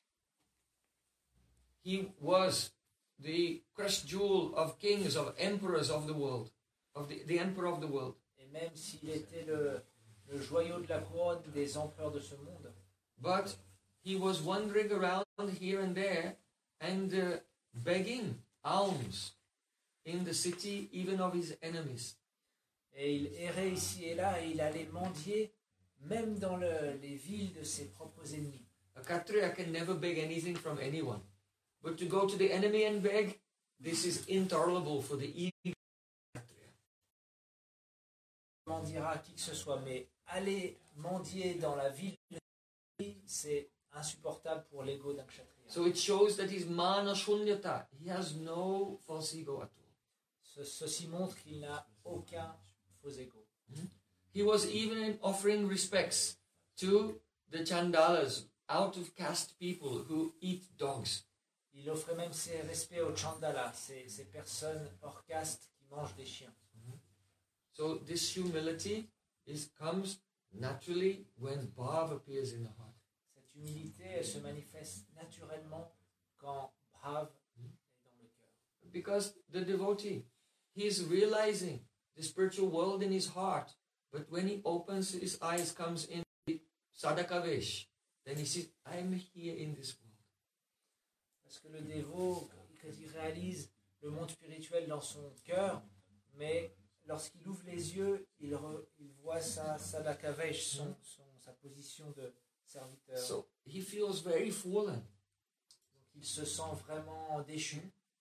he was the crushed jewel of kings, of emperors of the world, of the, the emperor of the world, Et même s'il était le, le joyau de la couronne des empereurs de ce monde, but he was wandering around here and there and uh, begging alms in the city even of his enemies. et il errait ici et là et il allait mendier même dans le- les villes de ses propres ennemis. A Kshatriya can never beg anything from anyone, but to go to the enemy and beg, this is intolerable for the evil Kshatriya. Il mendiera à qui que ce soit, mais aller mendier dans la ville de ses ennemis, c'est insupportable pour l'ego d'un kshatriya. So it shows that he's mana shunyata. He has no false ego at all. Ce- ceci montre qu'il n'a aucun faux ego. He was even offering respects to the chandalas, out of caste people who eat dogs. Il offrait même ses respects aux chandala, ces, ces personnes hors caste qui mangent des chiens. So this humility is comes naturally when bhav appears in the heart. Cette humilité, elle se manifeste naturellement quand bhav est dans le cœur. Because the devotee, he is realizing the spiritual world in his heart, but when he opens his eyes, comes in the sadhakavesh, then he says, I am here in this world. Parce que le dévot, il réalise le monde spirituel dans son cœur, mais lorsqu'il ouvre les yeux, il, re, il voit sa sadhakavesh, son, son, sa position de serviteur. So he feels very fallen. Donc il se sent vraiment déchu.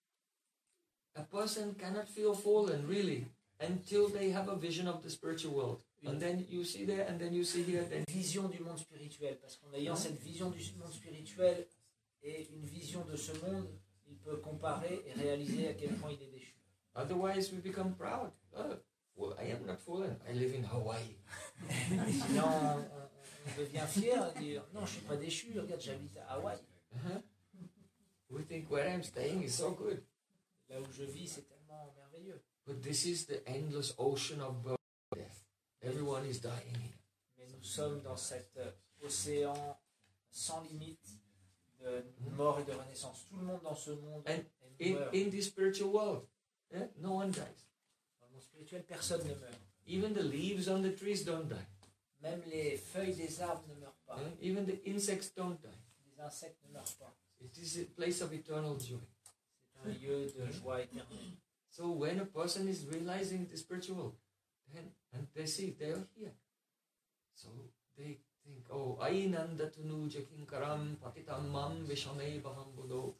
A person cannot feel fallen really until they have a vision of the spiritual world. And then you see there, and then you see here. Then vision du monde spirituel, parce qu'en ayant cette vision du monde spirituel et une vision de ce monde, il peut comparer et réaliser à quel point il est déchu. Otherwise, we become proud. Oh, well, I am not fallen. I live in Hawaii. Sinon, on, on, on devient fier et dire non, je suis pas déchu. Regarde, j'habite à Hawaï. Uh-huh. We think where I'm staying is so good. Là où je vis, c'est tellement merveilleux. But this is the endless ocean of birth and death. Everyone is dying here. Mais nous sommes dans cet euh, océan sans limite de mort et de renaissance. Tout le monde dans ce monde And est in, meurt. in this spiritual world, eh, no one dies. Dans le monde spirituel, personne ne meurt. Even the leaves on the trees don't die. Même les feuilles des arbres ne meurent pas. Eh, Even the insects don't die. Les insectes ne meurent pas. It is a place of eternal joy. C'est un lieu de joie éternelle. So when a person is realizing the spiritual world, then and they see they are here. So they think, oh, ainanda tanuja kinkaram patitam mam vishame baham buddho.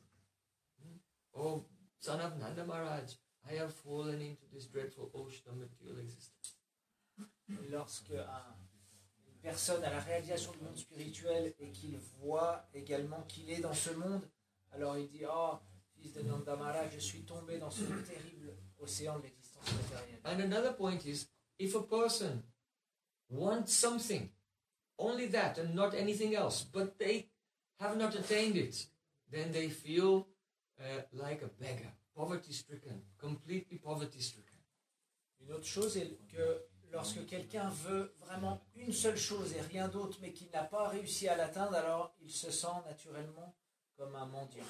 Oh, son of Nanda Maharaj, I have fallen into this dreadful ocean of material existence. Et lorsque un, une personne a la réalisation du monde spirituel et qu'il voit également qu'il est dans ce monde, alors il dit, oh, fils de Nanda Maharaj, je suis tombé dans ce terrible océan de l'existence matérielle. And another point is, if a person wants something, only that and not anything else, but they have not attained it, then they feel uh, like a beggar, poverty-stricken, completely poverty-stricken. Une autre chose est que lorsque quelqu'un veut vraiment une seule chose et rien d'autre, mais qu'il n'a pas réussi à l'atteindre, alors il se sent naturellement comme un mendiant.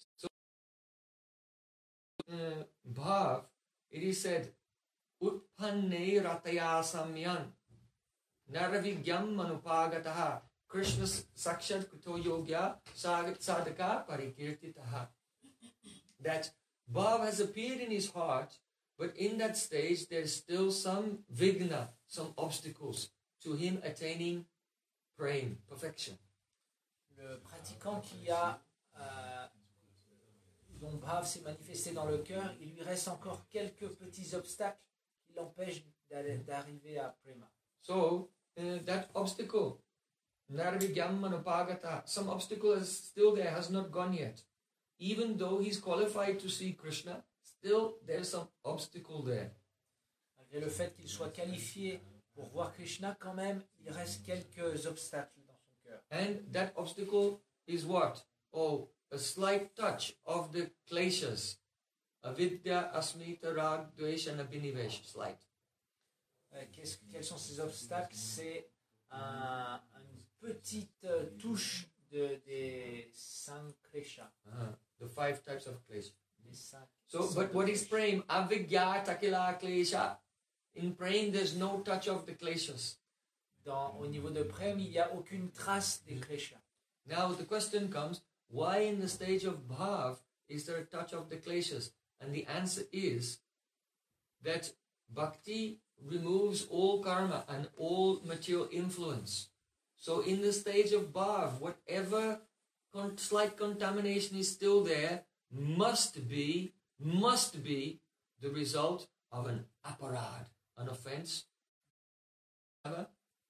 Uh, Bhav, it is said, Utpanne rataya samyan naravigyam manupagataha Krishna sakshat kuto yogya sadhaka parikirtitaha. That Bhav has appeared in his heart, but in that stage there is still some vigna, some obstacles to him attaining prema, perfection. Le pratiquant qui a euh, dont Bhav s'est manifesté dans le cœur, il lui reste encore quelques petits obstacles qui l'empêchent d'arriver à Prema. So, uh, that obstacle, Narvigyam Manupagata, some obstacle is still there, has not gone yet. Even though he's qualified to see Krishna, still there's some obstacle there. Malgré le fait qu'il soit qualifié pour voir Krishna, quand même, il reste quelques obstacles dans son cœur. And that obstacle is what? Oh, a slight touch of the kleshas. Avidya, asmita, rag, dvesh, and abhinivesh. Slight. Euh, qu'est-ce- quels sont ces obstacles? C'est un, une petite euh, touche de, des cinq kleshas. Uh-huh. The five types of klesha. Des cinq, So, cinq but what is kleshas. praying? Avigya, takila, klesha. In praying, there's no touch of the kleshas. Dans, au niveau de Prem, il n'y a aucune trace des kleshas. Now the question comes, why in the stage of bhav is there a touch of the kleshas? And the answer is that bhakti removes all karma and all material influence. So in the stage of bhav, whatever con- slight contamination is still there must be, must be the result of an aparad, an offense uh,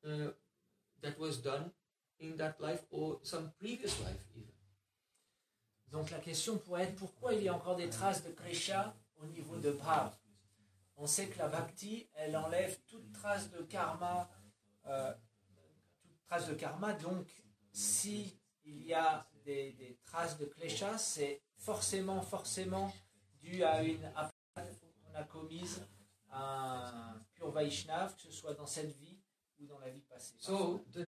that was done in that life or some previous life even. Donc la question pourrait être pourquoi il y a encore des traces de klesha au niveau de Bhav. On sait que la bhakti, elle enlève toute trace de karma, euh, toute traces de karma. Donc, si il y a des, des traces de klesha, c'est forcément, forcément dû à une aparade qu'on a commise à un pur Vaishnav, que ce soit dans cette vie ou dans la vie passée. So, the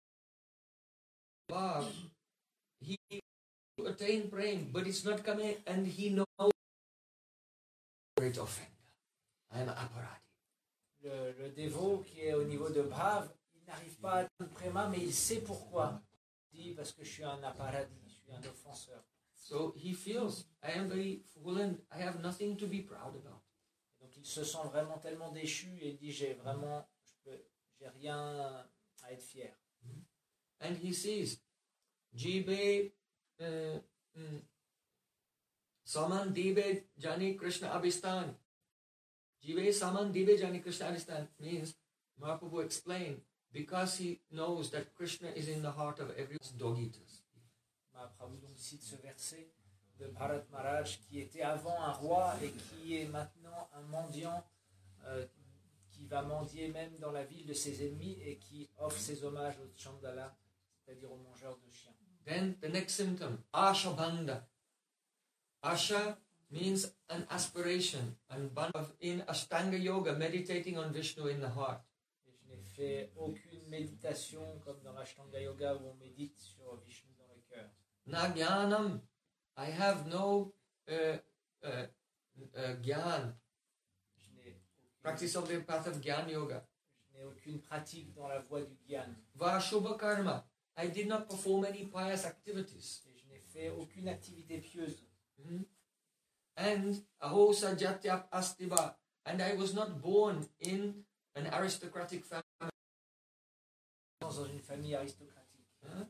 Bhav, he to attain prem, but it's not coming, and he knows great offender. I am aparadi. Le, le dévot qui est au niveau de Bhav, il n'arrive pas à atteindre prema, mais il sait pourquoi. Il dit parce que je suis un aparadi, je suis un offenseur. So he feels, I am very fallen, I have nothing to be proud about. Et donc il se sent vraiment tellement déchu et il dit j'ai vraiment, je peux, j'ai rien à être fier. And he says, Jibe uh, mm, Saman Dibe Jani Krishna Abhistan. Jibe Saman Dibe Jani Krishna Abhistan means, Mahaprabhu explained, because he knows that Krishna is in the heart of every dog eaters. Mahaprabhu donc cite ce verset de Bharat Maharaj qui était avant un roi et qui est maintenant un mendiant euh, qui va mendier même dans la ville de ses ennemis et qui offre ses hommages aux Chandala, c'est-à-dire aux mangeurs de chiens. Then the next symptom, Asha Banda. Asha means an aspiration, and Banda in Ashtanga Yoga, meditating on Vishnu in the heart. Et je n'ai fait aucune méditation comme dans l'Ashtanga Yoga où on médite sur Vishnu dans le cœur. Nagyanam, I have no uh, uh, uh, gyan, Je n'ai aucune, practice of the path of Gyan Yoga. je n'ai aucune pratique dans la voie du Gyan. Vashubha Karma, I did not perform any pious activities. Et je n'ai fait aucune activité pieuse. Mhm. And Aho Sajatyap Astiba, and I was not born in an aristocratic family. Dans une famille aristocratique. Huh?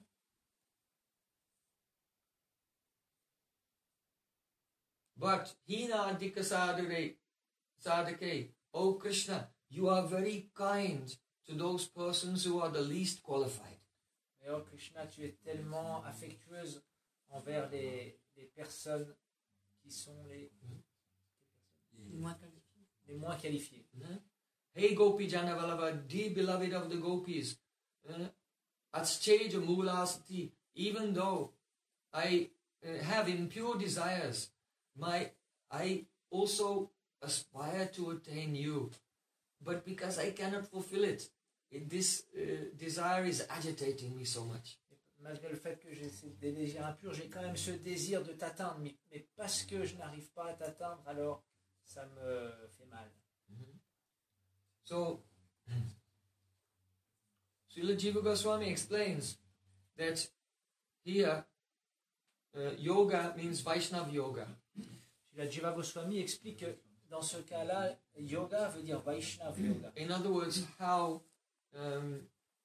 But Hina Dika Sadhare, Sadhake, O Krishna, you are very kind to those persons who are the least qualified. Mais oh Krishna, tu es tellement affectueuse envers les, les personnes qui sont les, Moins qualifié. les moins qualifiées. Uh-huh. Hey Gopi Janavalava, dear beloved of the gopis, uh, Atscheja Mulasati, even though I uh, have impure desires, my I also aspire to attain you. But because I cannot fulfill it, it this uh, desire is agitating me so much. Et malgré le fait que j'ai ces- des désirs impurs, j'ai quand même ce désir de t'atteindre. Mais, mais parce que je n'arrive pas à t'atteindre, alors ça me fait mal. So, Srila Jiva Goswami explains that here uh, yoga means Vaishnav yoga. La Jiva Goswami explique que dans ce cas-là, yoga veut dire Vaishnav yoga. In other words, how um,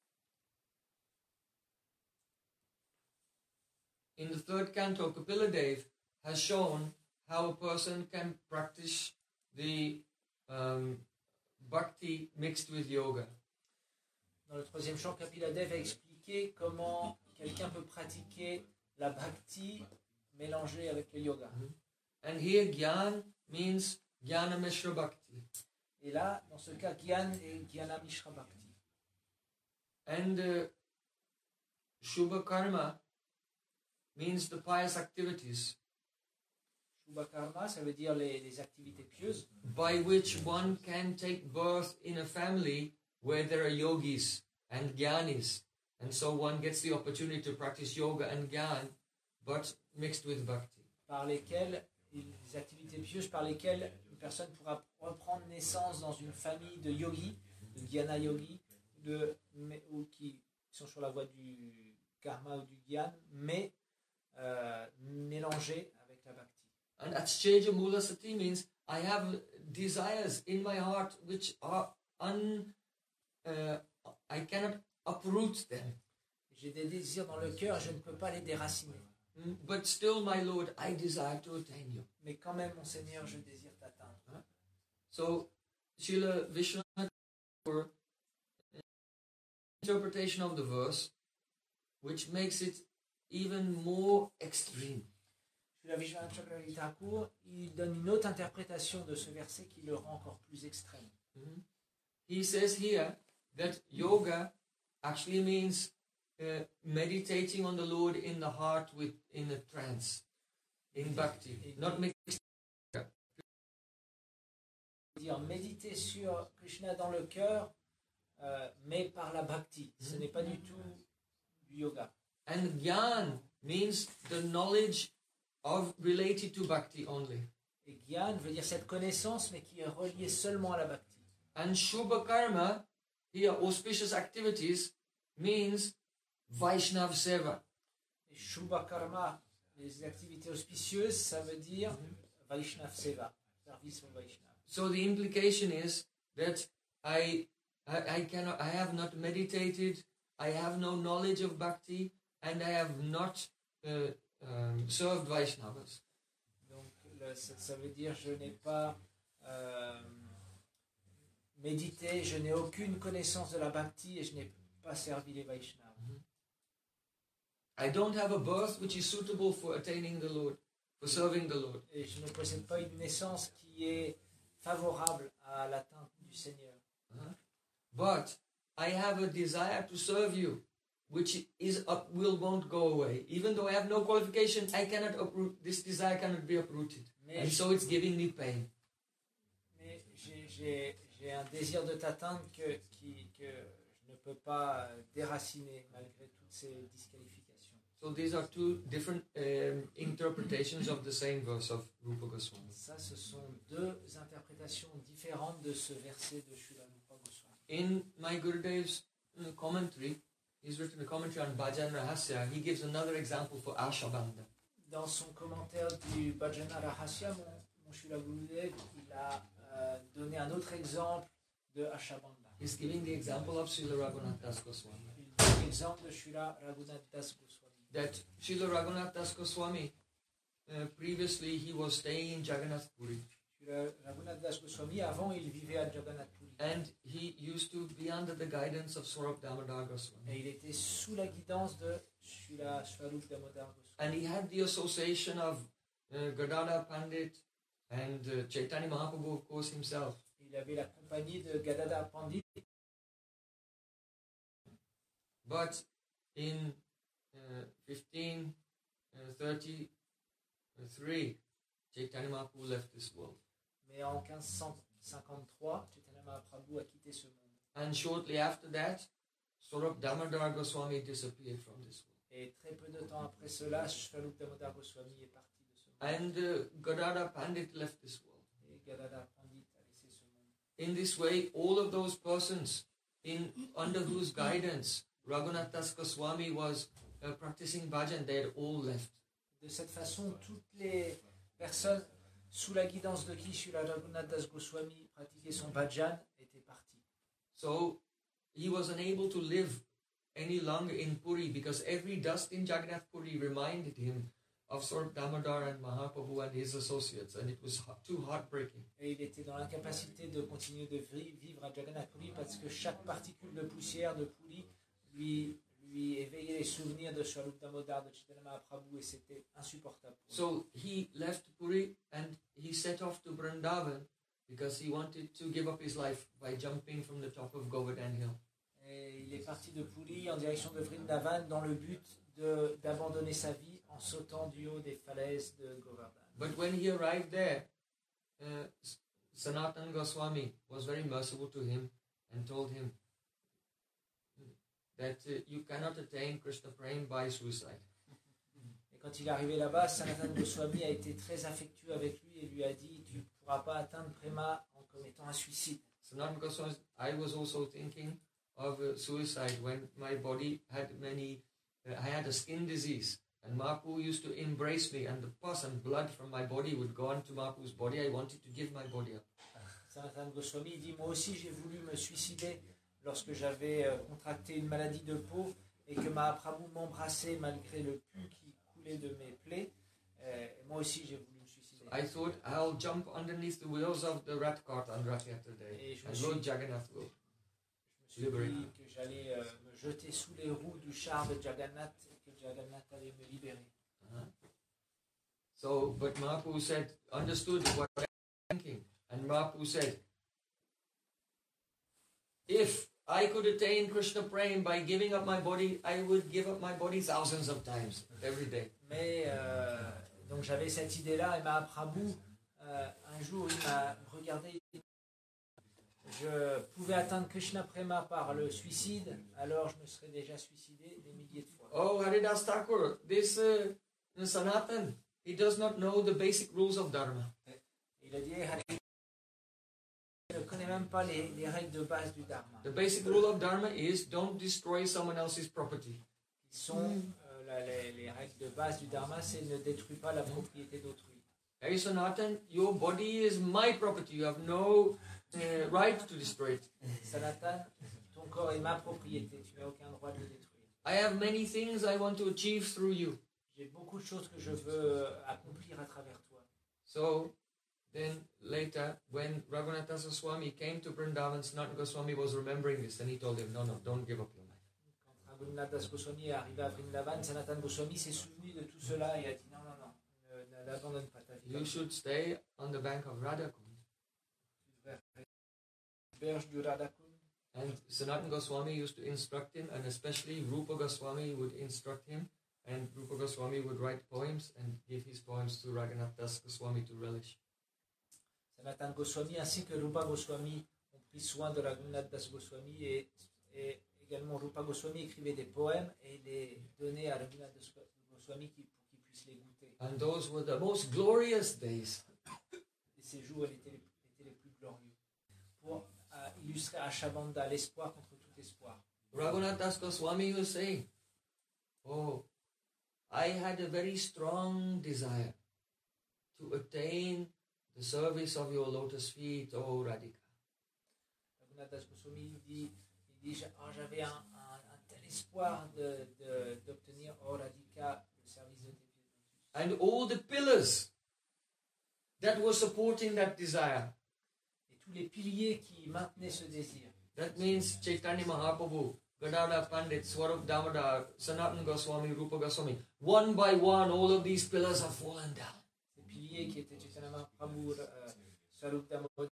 in the third canto, Kapila Dev has shown how a person can practice the um, bhakti mixed with yoga. Dans le troisième chant, Kapila Dev a expliqué comment quelqu'un peut pratiquer la bhakti mélangée avec le yoga. And here, Gyan means Jnana Mishra Bhakti. Et là, dans ce cas, Gyan et Gyana Mishra Bhakti. And uh, Shubha Karma means the pious activities Shubha Karma, ça veut dire les, les activités pieuses, by which one can take birth in a family where there are yogis and jnanis. And so one gets the opportunity to practice yoga and jnana, but mixed with bhakti. par lesquelles, les activités pieuses par lesquelles une personne pourra reprendre naissance dans une famille de yogis, de Gyana yogi, de, mais- ou qui sont sur la voie du karma ou du gyan, mais euh, mélangés avec la bhakti. And Atscheja Mula Sati means I have desires in my heart which are un... Uh, I cannot uproot them. J'ai des désirs dans le cœur, je ne peux pas les déraciner. Mm, But still, my Lord, I desire to attain you. Mais quand même, mon Seigneur, je désire t'atteindre. So, Srila Vishwanath Thakur, interpretation of the verse, which makes it even more extreme. La Vishwanath Chakravarti Thakur, il donne une autre interprétation de ce verset qui le rend encore plus extrême. Mhm. He says here that yoga actually means uh, meditating on the Lord in the heart with in a trance, in bhakti, not mixed. Dire méditer sur Krishna dans le cœur, euh, mais par la bhakti. Ce n'est pas du tout du yoga. And gyan means the knowledge of related to bhakti only. Et gyan veut dire cette connaissance, mais qui est reliée seulement à la bhakti. And shubha karma, here auspicious activities, means Vaishnav seva. Et Shubha Karma, les activités auspicieuses, ça veut dire Vaishnav Seva, service au Vaishnav. So the implication is that I, I, I cannot, I have not meditated, I have no knowledge of bhakti, and I have not uh, um, served Vaishnavas. Donc le, ça, ça veut dire je n'ai pas euh, médité, je n'ai aucune connaissance de la bhakti et je n'ai pas servi les Vaishnavas. I don't have a birth which is suitable for attaining the Lord, for serving the Lord. Et je ne possède pas une naissance qui est favorable à l'atteinte du Seigneur. Uh-huh. But I have a desire to serve you, which is up, will won't go away. Even though I have no qualification, I cannot uproot. This desire cannot be uprooted, Mais and so it's giving me pain. Mais j'ai, j'ai, j'ai un désir de t'atteindre que, qui, que je ne peux pas déraciner malgré toutes ces disqualifications. So these are two different um, interpretations of the same verse of Rupa Goswami. Ça, ce sont deux interprétations différentes de ce verset de Srila Rupa Goswami. In my Gurudev's uh, commentary, he's written a commentary on Bhajan Rahasya. He gives another example for Ashabandha. Dans son commentaire du Bhajana Rahasya, mon, mon Srila Gurudev, il a euh, donné un autre exemple de Ashabandha. He's giving the example of Srila Raghunath Das Goswami. Il donne l'exemple de Srila Raghunath Das Goswami. That Srila Raghunath Das Goswami, uh, previously he was staying in Jagannath Puri. Srila Raghunath Das Goswami, avant il vivait à Jagannath Puri. And he used to be under the guidance of Swarup Damodar Goswami. Et il était sous la guidance de Srila Swarup Damodar Goswami. And he had the association of uh, Gadadhar Pandit and uh, Chaitanya Mahaprabhu, of course, himself. Il avait la compagnie de Gadadhar Pandit. But in uh, fifteen thirty-three, Chaitanya Mahaprabhu left this world. Mais en quinze cent cinquante-trois, Chaitanya Mahaprabhu a quitté ce monde. And shortly after that, Swarup Damodar Goswami disappeared from this world. Et très peu de temps après cela, Swarup Damodar Goswami est parti de ce monde. And uh, Gadadhar Pandit left this world. Et Gadadhar Pandit a laissé ce monde. In this way, all of those persons in under whose guidance Raghunath Das Goswami was uh, practicing bhajan, they had all left. De cette façon, toutes les personnes sous la guidance de qui Srila Raghunath Das Goswami pratiquait son bhajan étaient parties. So he was unable to live any longer in Puri because every dust in Jagannath Puri reminded him of Swarup Damodar and Mahaprabhu and his associates, and it was too heartbreaking. Et il était dans l'incapacité de continuer de vivre à Jagannath Puri parce que chaque particule de poussière de Puri lui, lui éveillait les souvenirs de Swarup Damodar, de Chaitanya Mahaprabhu, et c'était insupportable. So he left Puri and he set off to Vrindavan because he wanted to give up his life by jumping from the top of Govardhan Hill. Et il est parti de Puri en direction de Vrindavan dans le but de, d'abandonner sa vie en sautant du haut des falaises de Govardhan. But when he arrived there, uh, Sanatana Goswami was very merciful to him and told him that uh, you cannot attain Krishna Prem by suicide. Et quand il est arrivé là-bas, Sanatana Goswami a été très affectueux avec lui et lui a dit « Tu ne pourras pas atteindre Prema en commettant un suicide ». Sanatana Goswami, I was also thinking of uh, suicide when my body had many, uh, I had a skin disease. And Mahaprabhu used to embrace me, and the pus and blood from my body would go onto Mahaprabhu's body. I wanted to give my body up. Sanatana Goswami dit « Moi aussi, j'ai voulu me suicider lorsque j'avais euh, contracté une maladie de peau et que Mahaprabhu m'embrassait malgré le pu qui coulait de mes plaies. Euh, moi aussi, j'ai voulu me suicider. I thought I'll jump underneath the wheels of the rat cart on Rath Yatra Day, and Lord Jagannath will. Je me suis dit que j'allais euh, me jeter sous les roues du char de Jagannath et que Jagannath allait me libérer. Uh-huh. So, but Mahaprabhu said, understood what I was thinking. And Mahaprabhu said, if I could attain Krishna Prem by giving up my body, I would give up my body thousands of times every day. Mais euh, donc j'avais cette idée-là et Mahaprabhu, euh, un jour il m'a regardé, je pouvais atteindre Krishna Prema par le suicide, alors je me serais déjà suicidé des milliers de fois. Oh, Haridas Thakur, this uh, Sanatan, he does not know the basic rules of Dharma. Il a dit, Hari ne connaît même pas les, les règles de base du Dharma. The basic rule of Dharma is don't destroy someone else's property. Qui sont euh, la- les, les règles de base du Dharma, c'est ne détruis pas la propriété d'autrui. Hey Sanatan, your body is my property. You have no uh, right to destroy it. Sanatan, ton corps est ma propriété, tu n'as aucun droit de le détruire. I have many things I want to achieve through you. J'ai beaucoup de choses que je veux accomplir à travers toi. So then later, when Raghunatha Swami came to Vrindavan, Sanatana Goswami was remembering this, and he told him, no, no, don't give up your life. Quand Raghunath Das Goswami est arrivé à Vrindavan, Sanatan Goswami s'est souvenu de tout cela et a dit non, non, non, ne, ne n'abandonne pas ta vie. You should stay on the bank of Radhakund. Berge du Radhakund. And Sanatana Goswami used to instruct him, and especially Rupa Goswami would instruct him, and Rupa Goswami would write poems and give his poems to Raghunath Das Goswami to relish. Sanatan Goswami ainsi que Rupa Goswami ont pris soin de Raghunath Das Goswami et, et également Rupa Goswami écrivait des poèmes et les donnait à Raghunath Das Goswami qui, pour qu'il puisse les goûter. And those were the most glorious days. Et ces jours étaient les, étaient les plus glorieux. Pour euh, illustrer Ashabanda, l'espoir contre tout espoir. Raghunath Das Goswami was saying, oh, I had a very strong desire to attain the service of your lotus feet, O Radhika. Raghunath Das Goswami il dit, il dit oh, j'avais un, un, un tel espoir de, de, d'obtenir au Radhika le service de tes pieds de lotus. And all the pillars that were supporting that desire. Et tous les piliers qui maintenaient ce désir. That means Chaitanya Mahaprabhu, Gadadhar Pandit, Swarup Damodar, Sanatana Goswami, Rupa Goswami. One by one, all of these pillars have fallen down. Ces piliers qui étaient Chaitanya Mahaprabhu, euh, Swarup Damodar,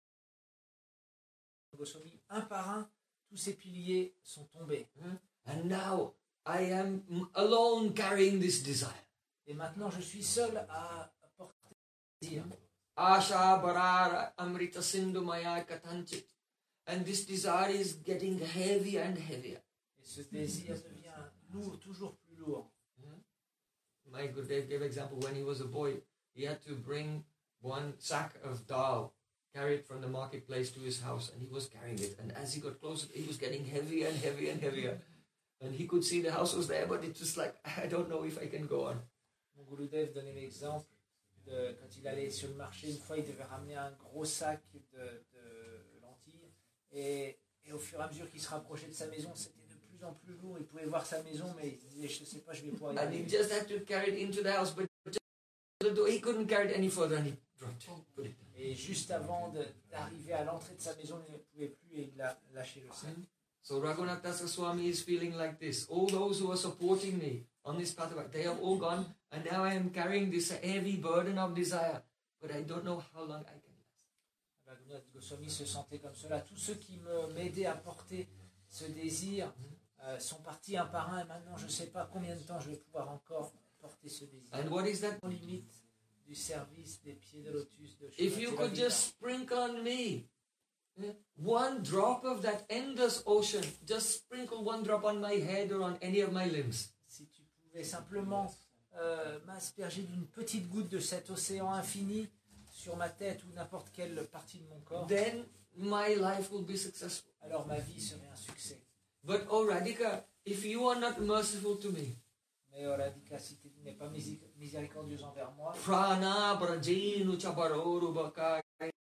Goswami, un par un, tous ces piliers sont tombés. And now I am alone carrying this desire. Et maintenant, je suis seul à porter ce désir. Asha Barar Amrita Sindhu Maya Katanchit. And this desire is getting heavier and heavier. Et ce désir devient lourd, toujours plus lourd. My Gurudev gave example when he was a boy, he had to bring one sack of dal, carry it from the marketplace to his house, and he was carrying it. And as he got closer, it was getting heavier and heavier and heavier. And he could see the house was there, but it was like, I don't know if I can go on. Mon Gurudev donnait l'exemple de quand il allait sur le marché, une fois il devait ramener un gros sac de, de lentilles et, et au fur et à mesure qu'il se rapprochait de sa maison, c'était de plus en plus lourd. Il pouvait voir sa maison, mais il se disait, je ne sais pas, je vais pouvoir y And he arriver. just had to carry it into the house, but just, he couldn't carry it any further, and he dropped it. Put it. Et juste avant de, d'arriver à l'entrée de sa maison, il ne pouvait plus et il a lâché le sac. So Raghunath Das Goswami is feeling like this. All those who are supporting me on this path, they have all gone, and now I am carrying this heavy burden of desire, but I don't know how long I can last. Raghunath Goswami se sentait comme cela. Tous ceux qui me, m'aidaient à porter ce désir euh, sont partis un par un et maintenant je ne sais pas combien de temps je vais pouvoir encore porter ce désir. And what is that? Aux limites du service des pieds de lotus de If you could just sprinkle on me eh, one drop of that endless ocean, just sprinkle one drop on my head or on any of my limbs. Si tu pouvais simplement euh, m'asperger d'une petite goutte de cet océan infini sur ma tête ou n'importe quelle partie de mon corps, Then my life will be successful. alors ma vie serait un succès. But oh Radhika, if you are not merciful to me, Mais oh, Radhika, si tu n'es pas misé- miséricordieuse envers moi, prana brajenu chabaroru bakai.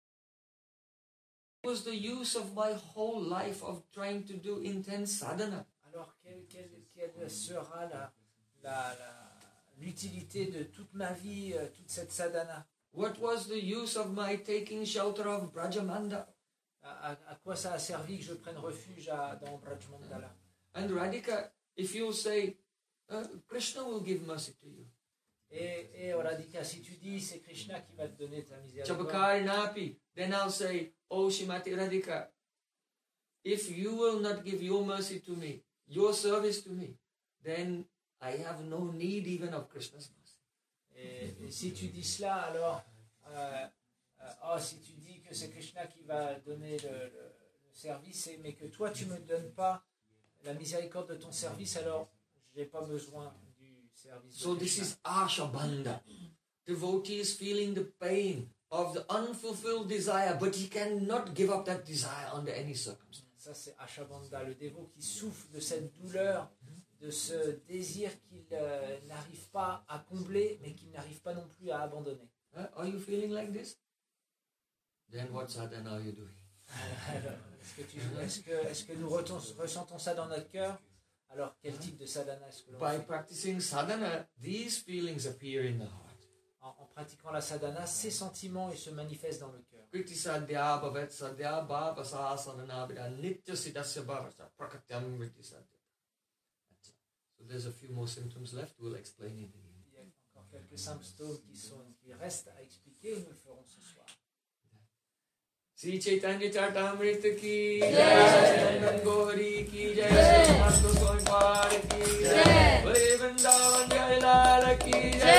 What was the use of my whole life of trying to do intense sadhana? alors quelle, quelle, quelle sera la, la, la, l'utilité de toute ma vie, euh, toute cette sadhana? What was the use of my taking shelter of Brajamanda? À, à, à quoi ça a servi que je prenne refuge à, dans Brajmandala? And Radhika, if you say, uh, Krishna will give mercy to you. Et, et oh, Radhika, si tu dis c'est Krishna qui va te donner ta miséricorde, Chabakari napi. Then I'll say, oh Shimati Radhika, if you will not give your mercy to me, your service to me, then I have no need even of Krishna's mercy. Et, et si tu dis cela, alors, euh, euh, oh, si tu dis que c'est Krishna qui va donner le, le, le service, et, mais que toi tu ne me donnes pas la miséricorde de ton service, alors je n'ai pas besoin du service. So de this Krishna. is Ashabandha. Devotee is feeling the pain of the unfulfilled desire, but he cannot give up that desire under any circumstance. Ça, c'est Ashabandha, le dévot qui souffre de cette douleur, de ce désir qu'il euh, n'arrive pas à combler, mais qu'il n'arrive pas non plus à abandonner. Huh? Are you feeling like this? Then what sadhana are you doing? Alors, est-ce que, tu, est-ce que, est-ce que nous retons- ressentons ça dans notre cœur? Alors, quel type de sadhana est-ce que l'on By fait? practicing sadhana, these feelings appear in the heart. En, en pratiquant la sadhana, ces sentiments ils se manifestent dans le cœur. Kriti sadhya bhavat sadhya bhava sadhana vida nitya siddhasya bhavasa prakatyam vriti sadhya. So there's a few more symptoms left. We'll explain it again. Il y a encore quelques symptômes qui, sont, qui restent à expliquer, nous le ferons ce soir. Sri Chaitanya Charitamrita ki Jai. Jai, Nandan Gauri ki Jai, Jai. Sanat Goswami Pad ki Jai. Jai, Bale Vrindavan Jai Lal ki Jai.